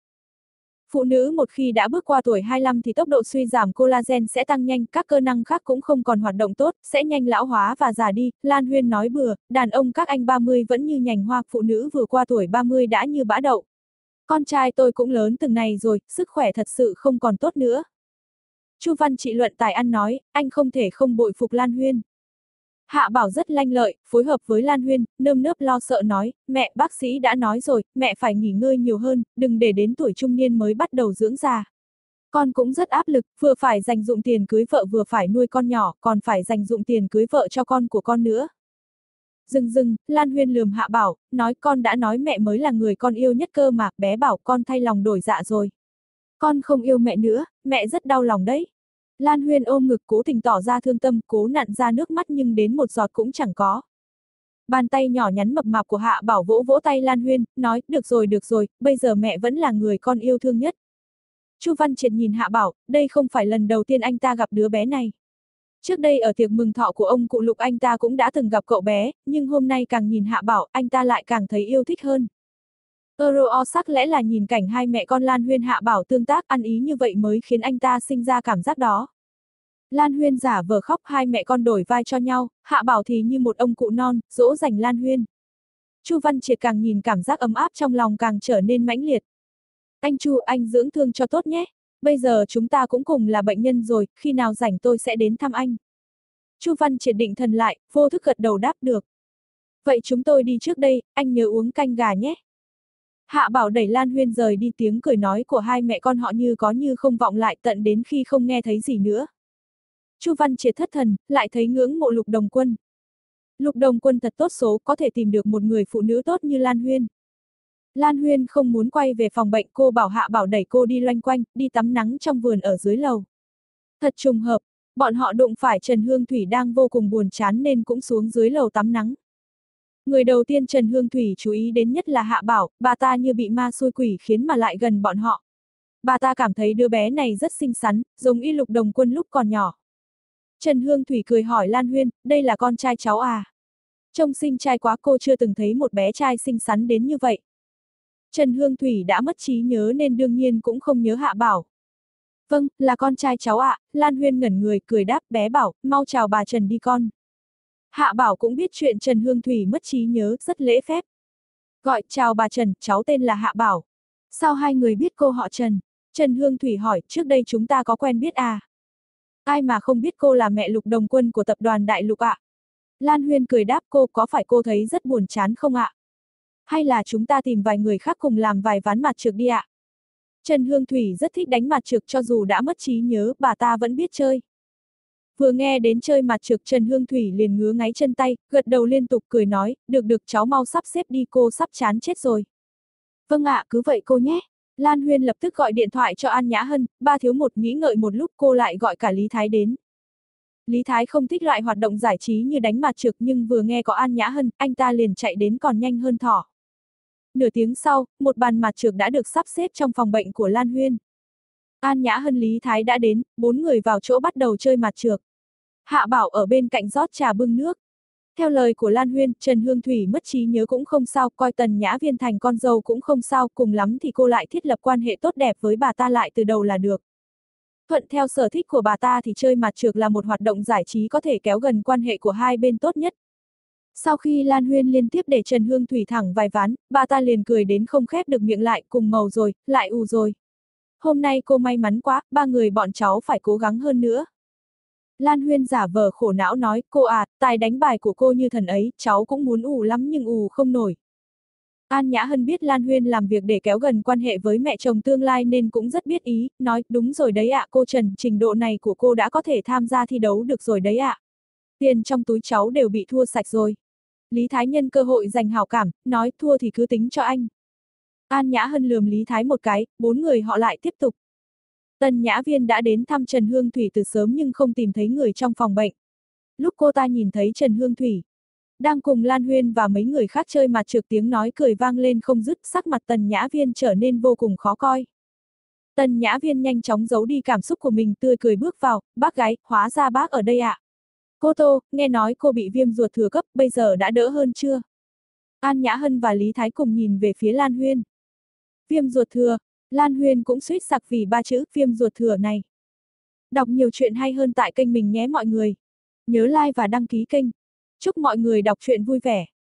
Phụ nữ một khi đã bước qua tuổi hai mươi lăm thì tốc độ suy giảm collagen sẽ tăng nhanh, các cơ năng khác cũng không còn hoạt động tốt, sẽ nhanh lão hóa và già đi. Lan Huyên nói bừa, đàn ông các anh ba mươi vẫn như nhành hoa, phụ nữ vừa qua tuổi ba mươi đã như bã đậu. Con trai tôi cũng lớn từng này rồi, sức khỏe thật sự không còn tốt nữa. Chu Văn Trị luận tài ăn nói, anh không thể không bội phục Lan Huyên. Hạ Bảo rất lanh lợi, phối hợp với Lan Huyên, nơm nớp lo sợ nói, mẹ, bác sĩ đã nói rồi, mẹ phải nghỉ ngơi nhiều hơn, đừng để đến tuổi trung niên mới bắt đầu dưỡng già. Con cũng rất áp lực, vừa phải dành dụm tiền cưới vợ vừa phải nuôi con nhỏ, còn phải dành dụm tiền cưới vợ cho con của con nữa. Dừng dừng, Lan Huyên lườm Hạ Bảo, nói con đã nói mẹ mới là người con yêu nhất cơ mà, bé bảo con thay lòng đổi dạ rồi. Con không yêu mẹ nữa, mẹ rất đau lòng đấy. Lan Huyên ôm ngực cố tình tỏ ra thương tâm, cố nặn ra nước mắt nhưng đến một giọt cũng chẳng có. Bàn tay nhỏ nhắn mập mạp của Hạ Bảo vỗ vỗ tay Lan Huyên, nói, được rồi được rồi, bây giờ mẹ vẫn là người con yêu thương nhất. Chu Văn Triệt nhìn Hạ Bảo, đây không phải lần đầu tiên anh ta gặp đứa bé này. Trước đây ở tiệc mừng thọ của ông cụ Lục anh ta cũng đã từng gặp cậu bé, nhưng hôm nay càng nhìn Hạ Bảo, anh ta lại càng thấy yêu thích hơn. Euro sắc lẽ là nhìn cảnh hai mẹ con Lan Huyên Hạ Bảo tương tác ăn ý như vậy mới khiến anh ta sinh ra cảm giác đó. Lan Huyên giả vờ khóc, hai mẹ con đổi vai cho nhau, Hạ Bảo thì như một ông cụ non, dỗ dành Lan Huyên. Chu Văn Triệt càng nhìn cảm giác ấm áp trong lòng càng trở nên mãnh liệt. Anh Chu, anh dưỡng thương cho tốt nhé. Bây giờ chúng ta cũng cùng là bệnh nhân rồi, khi nào rảnh tôi sẽ đến thăm anh. Chu Văn Triệt định thần lại, vô thức gật đầu đáp được. Vậy chúng tôi đi trước đây, anh nhớ uống canh gà nhé. Hạ Bảo đẩy Lan Huyên rời đi, tiếng cười nói của hai mẹ con họ như có như không vọng lại tận đến khi không nghe thấy gì nữa. Chu Văn Triệt thất thần, lại thấy ngưỡng mộ Lục Đồng Quân. Lục Đồng Quân thật tốt số, có thể tìm được một người phụ nữ tốt như Lan Huyên. Lan Huyên không muốn quay về phòng bệnh, cô bảo Hạ Bảo đẩy cô đi loanh quanh, đi tắm nắng trong vườn ở dưới lầu. Thật trùng hợp, bọn họ đụng phải Trần Hương Thủy đang vô cùng buồn chán nên cũng xuống dưới lầu tắm nắng. Người đầu tiên Trần Hương Thủy chú ý đến nhất là Hạ Bảo, bà ta như bị ma xui quỷ khiến mà lại gần bọn họ. Bà ta cảm thấy đứa bé này rất xinh xắn, giống y Lục Đồng Quân lúc còn nhỏ. Trần Hương Thủy cười hỏi Lan Huyên, đây là con trai cháu à? Trông xinh trai quá, cô chưa từng thấy một bé trai xinh xắn đến như vậy. Trần Hương Thủy đã mất trí nhớ nên đương nhiên cũng không nhớ Hạ Bảo. Vâng, là con trai cháu ạ, à. Lan Huyên ngẩn người, cười đáp, bé Bảo, mau chào bà Trần đi con. Hạ Bảo cũng biết chuyện Trần Hương Thủy mất trí nhớ, rất lễ phép. Gọi, chào bà Trần, cháu tên là Hạ Bảo. Sao hai người biết cô họ Trần? Trần Hương Thủy hỏi, trước đây chúng ta có quen biết à? Ai mà không biết cô là mẹ Lục Đồng Quân của tập đoàn Đại Lục ạ? À? Lan Huyên cười đáp, cô có phải cô thấy rất buồn chán không ạ? À? Hay là chúng ta tìm vài người khác cùng làm vài ván mặt trược đi ạ? À? Trần Hương Thủy rất thích đánh mặt trược, cho dù đã mất trí nhớ, bà ta vẫn biết chơi. Vừa nghe đến chơi mặt trược, Trần Hương Thủy liền ngứa ngáy chân tay, gật đầu liên tục cười nói, được được cháu mau sắp xếp đi, cô sắp chán chết rồi. Vâng ạ, cứ vậy cô nhé. Lan Huyên lập tức gọi điện thoại cho An Nhã Hân, ba thiếu một nghĩ ngợi một lúc cô lại gọi cả Lý Thái đến. Lý Thái không thích loại hoạt động giải trí như đánh mặt trược nhưng vừa nghe có An Nhã Hân, anh ta liền chạy đến còn nhanh hơn thỏ. Nửa tiếng sau, một bàn mặt trược đã được sắp xếp trong phòng bệnh của Lan Huyên. An Nhã Hân Lý Thái đã đến, bốn người vào chỗ bắt đầu chơi mặt trược. Hạ Bảo ở bên cạnh rót trà bưng nước. Theo lời của Lan Huyên, Trần Hương Thủy mất trí nhớ cũng không sao, coi Tần Nhã Viên thành con dâu cũng không sao, cùng lắm thì cô lại thiết lập quan hệ tốt đẹp với bà ta lại từ đầu là được. Thuận theo sở thích của bà ta thì chơi mặt trược là một hoạt động giải trí có thể kéo gần quan hệ của hai bên tốt nhất. Sau khi Lan Huyên liên tiếp để Trần Hương Thủy thẳng vài ván, bà ta liền cười đến không khép được miệng lại, cùng màu rồi, lại ù rồi. Hôm nay cô may mắn quá, ba người bọn cháu phải cố gắng hơn nữa. Lan Huyên giả vờ khổ não nói, cô à, tài đánh bài của cô như thần ấy, cháu cũng muốn ù lắm nhưng ù không nổi. An Nhã Hân biết Lan Huyên làm việc để kéo gần quan hệ với mẹ chồng tương lai nên cũng rất biết ý, nói, đúng rồi đấy ạ, cô Trần, trình độ này của cô đã có thể tham gia thi đấu được rồi đấy ạ. Tiền trong túi cháu đều bị thua sạch rồi. Lý Thái nhân cơ hội giành hảo cảm, nói, thua thì cứ tính cho anh. An Nhã Hân lườm Lý Thái một cái, bốn người họ lại tiếp tục. Tần Nhã Viên đã đến thăm Trần Hương Thủy từ sớm nhưng không tìm thấy người trong phòng bệnh. Lúc cô ta nhìn thấy Trần Hương Thủy đang cùng Lan Huyên và mấy người khác chơi mặt trược, tiếng nói cười vang lên không dứt, sắc mặt Tần Nhã Viên trở nên vô cùng khó coi. Tần Nhã Viên nhanh chóng giấu đi cảm xúc của mình, tươi cười bước vào, bác gái, hóa ra bác ở đây ạ. À? Cô Tô, nghe nói cô bị viêm ruột thừa cấp, bây giờ đã đỡ hơn chưa? An Nhã Hân và Lý Thái cùng nhìn về phía Lan Huyên. Viêm ruột thừa, Lan Huyên cũng suýt sặc vì ba chữ viêm ruột thừa này. Đọc nhiều chuyện hay hơn tại kênh mình nhé mọi người. Nhớ like và đăng ký kênh. Chúc mọi người đọc truyện vui vẻ.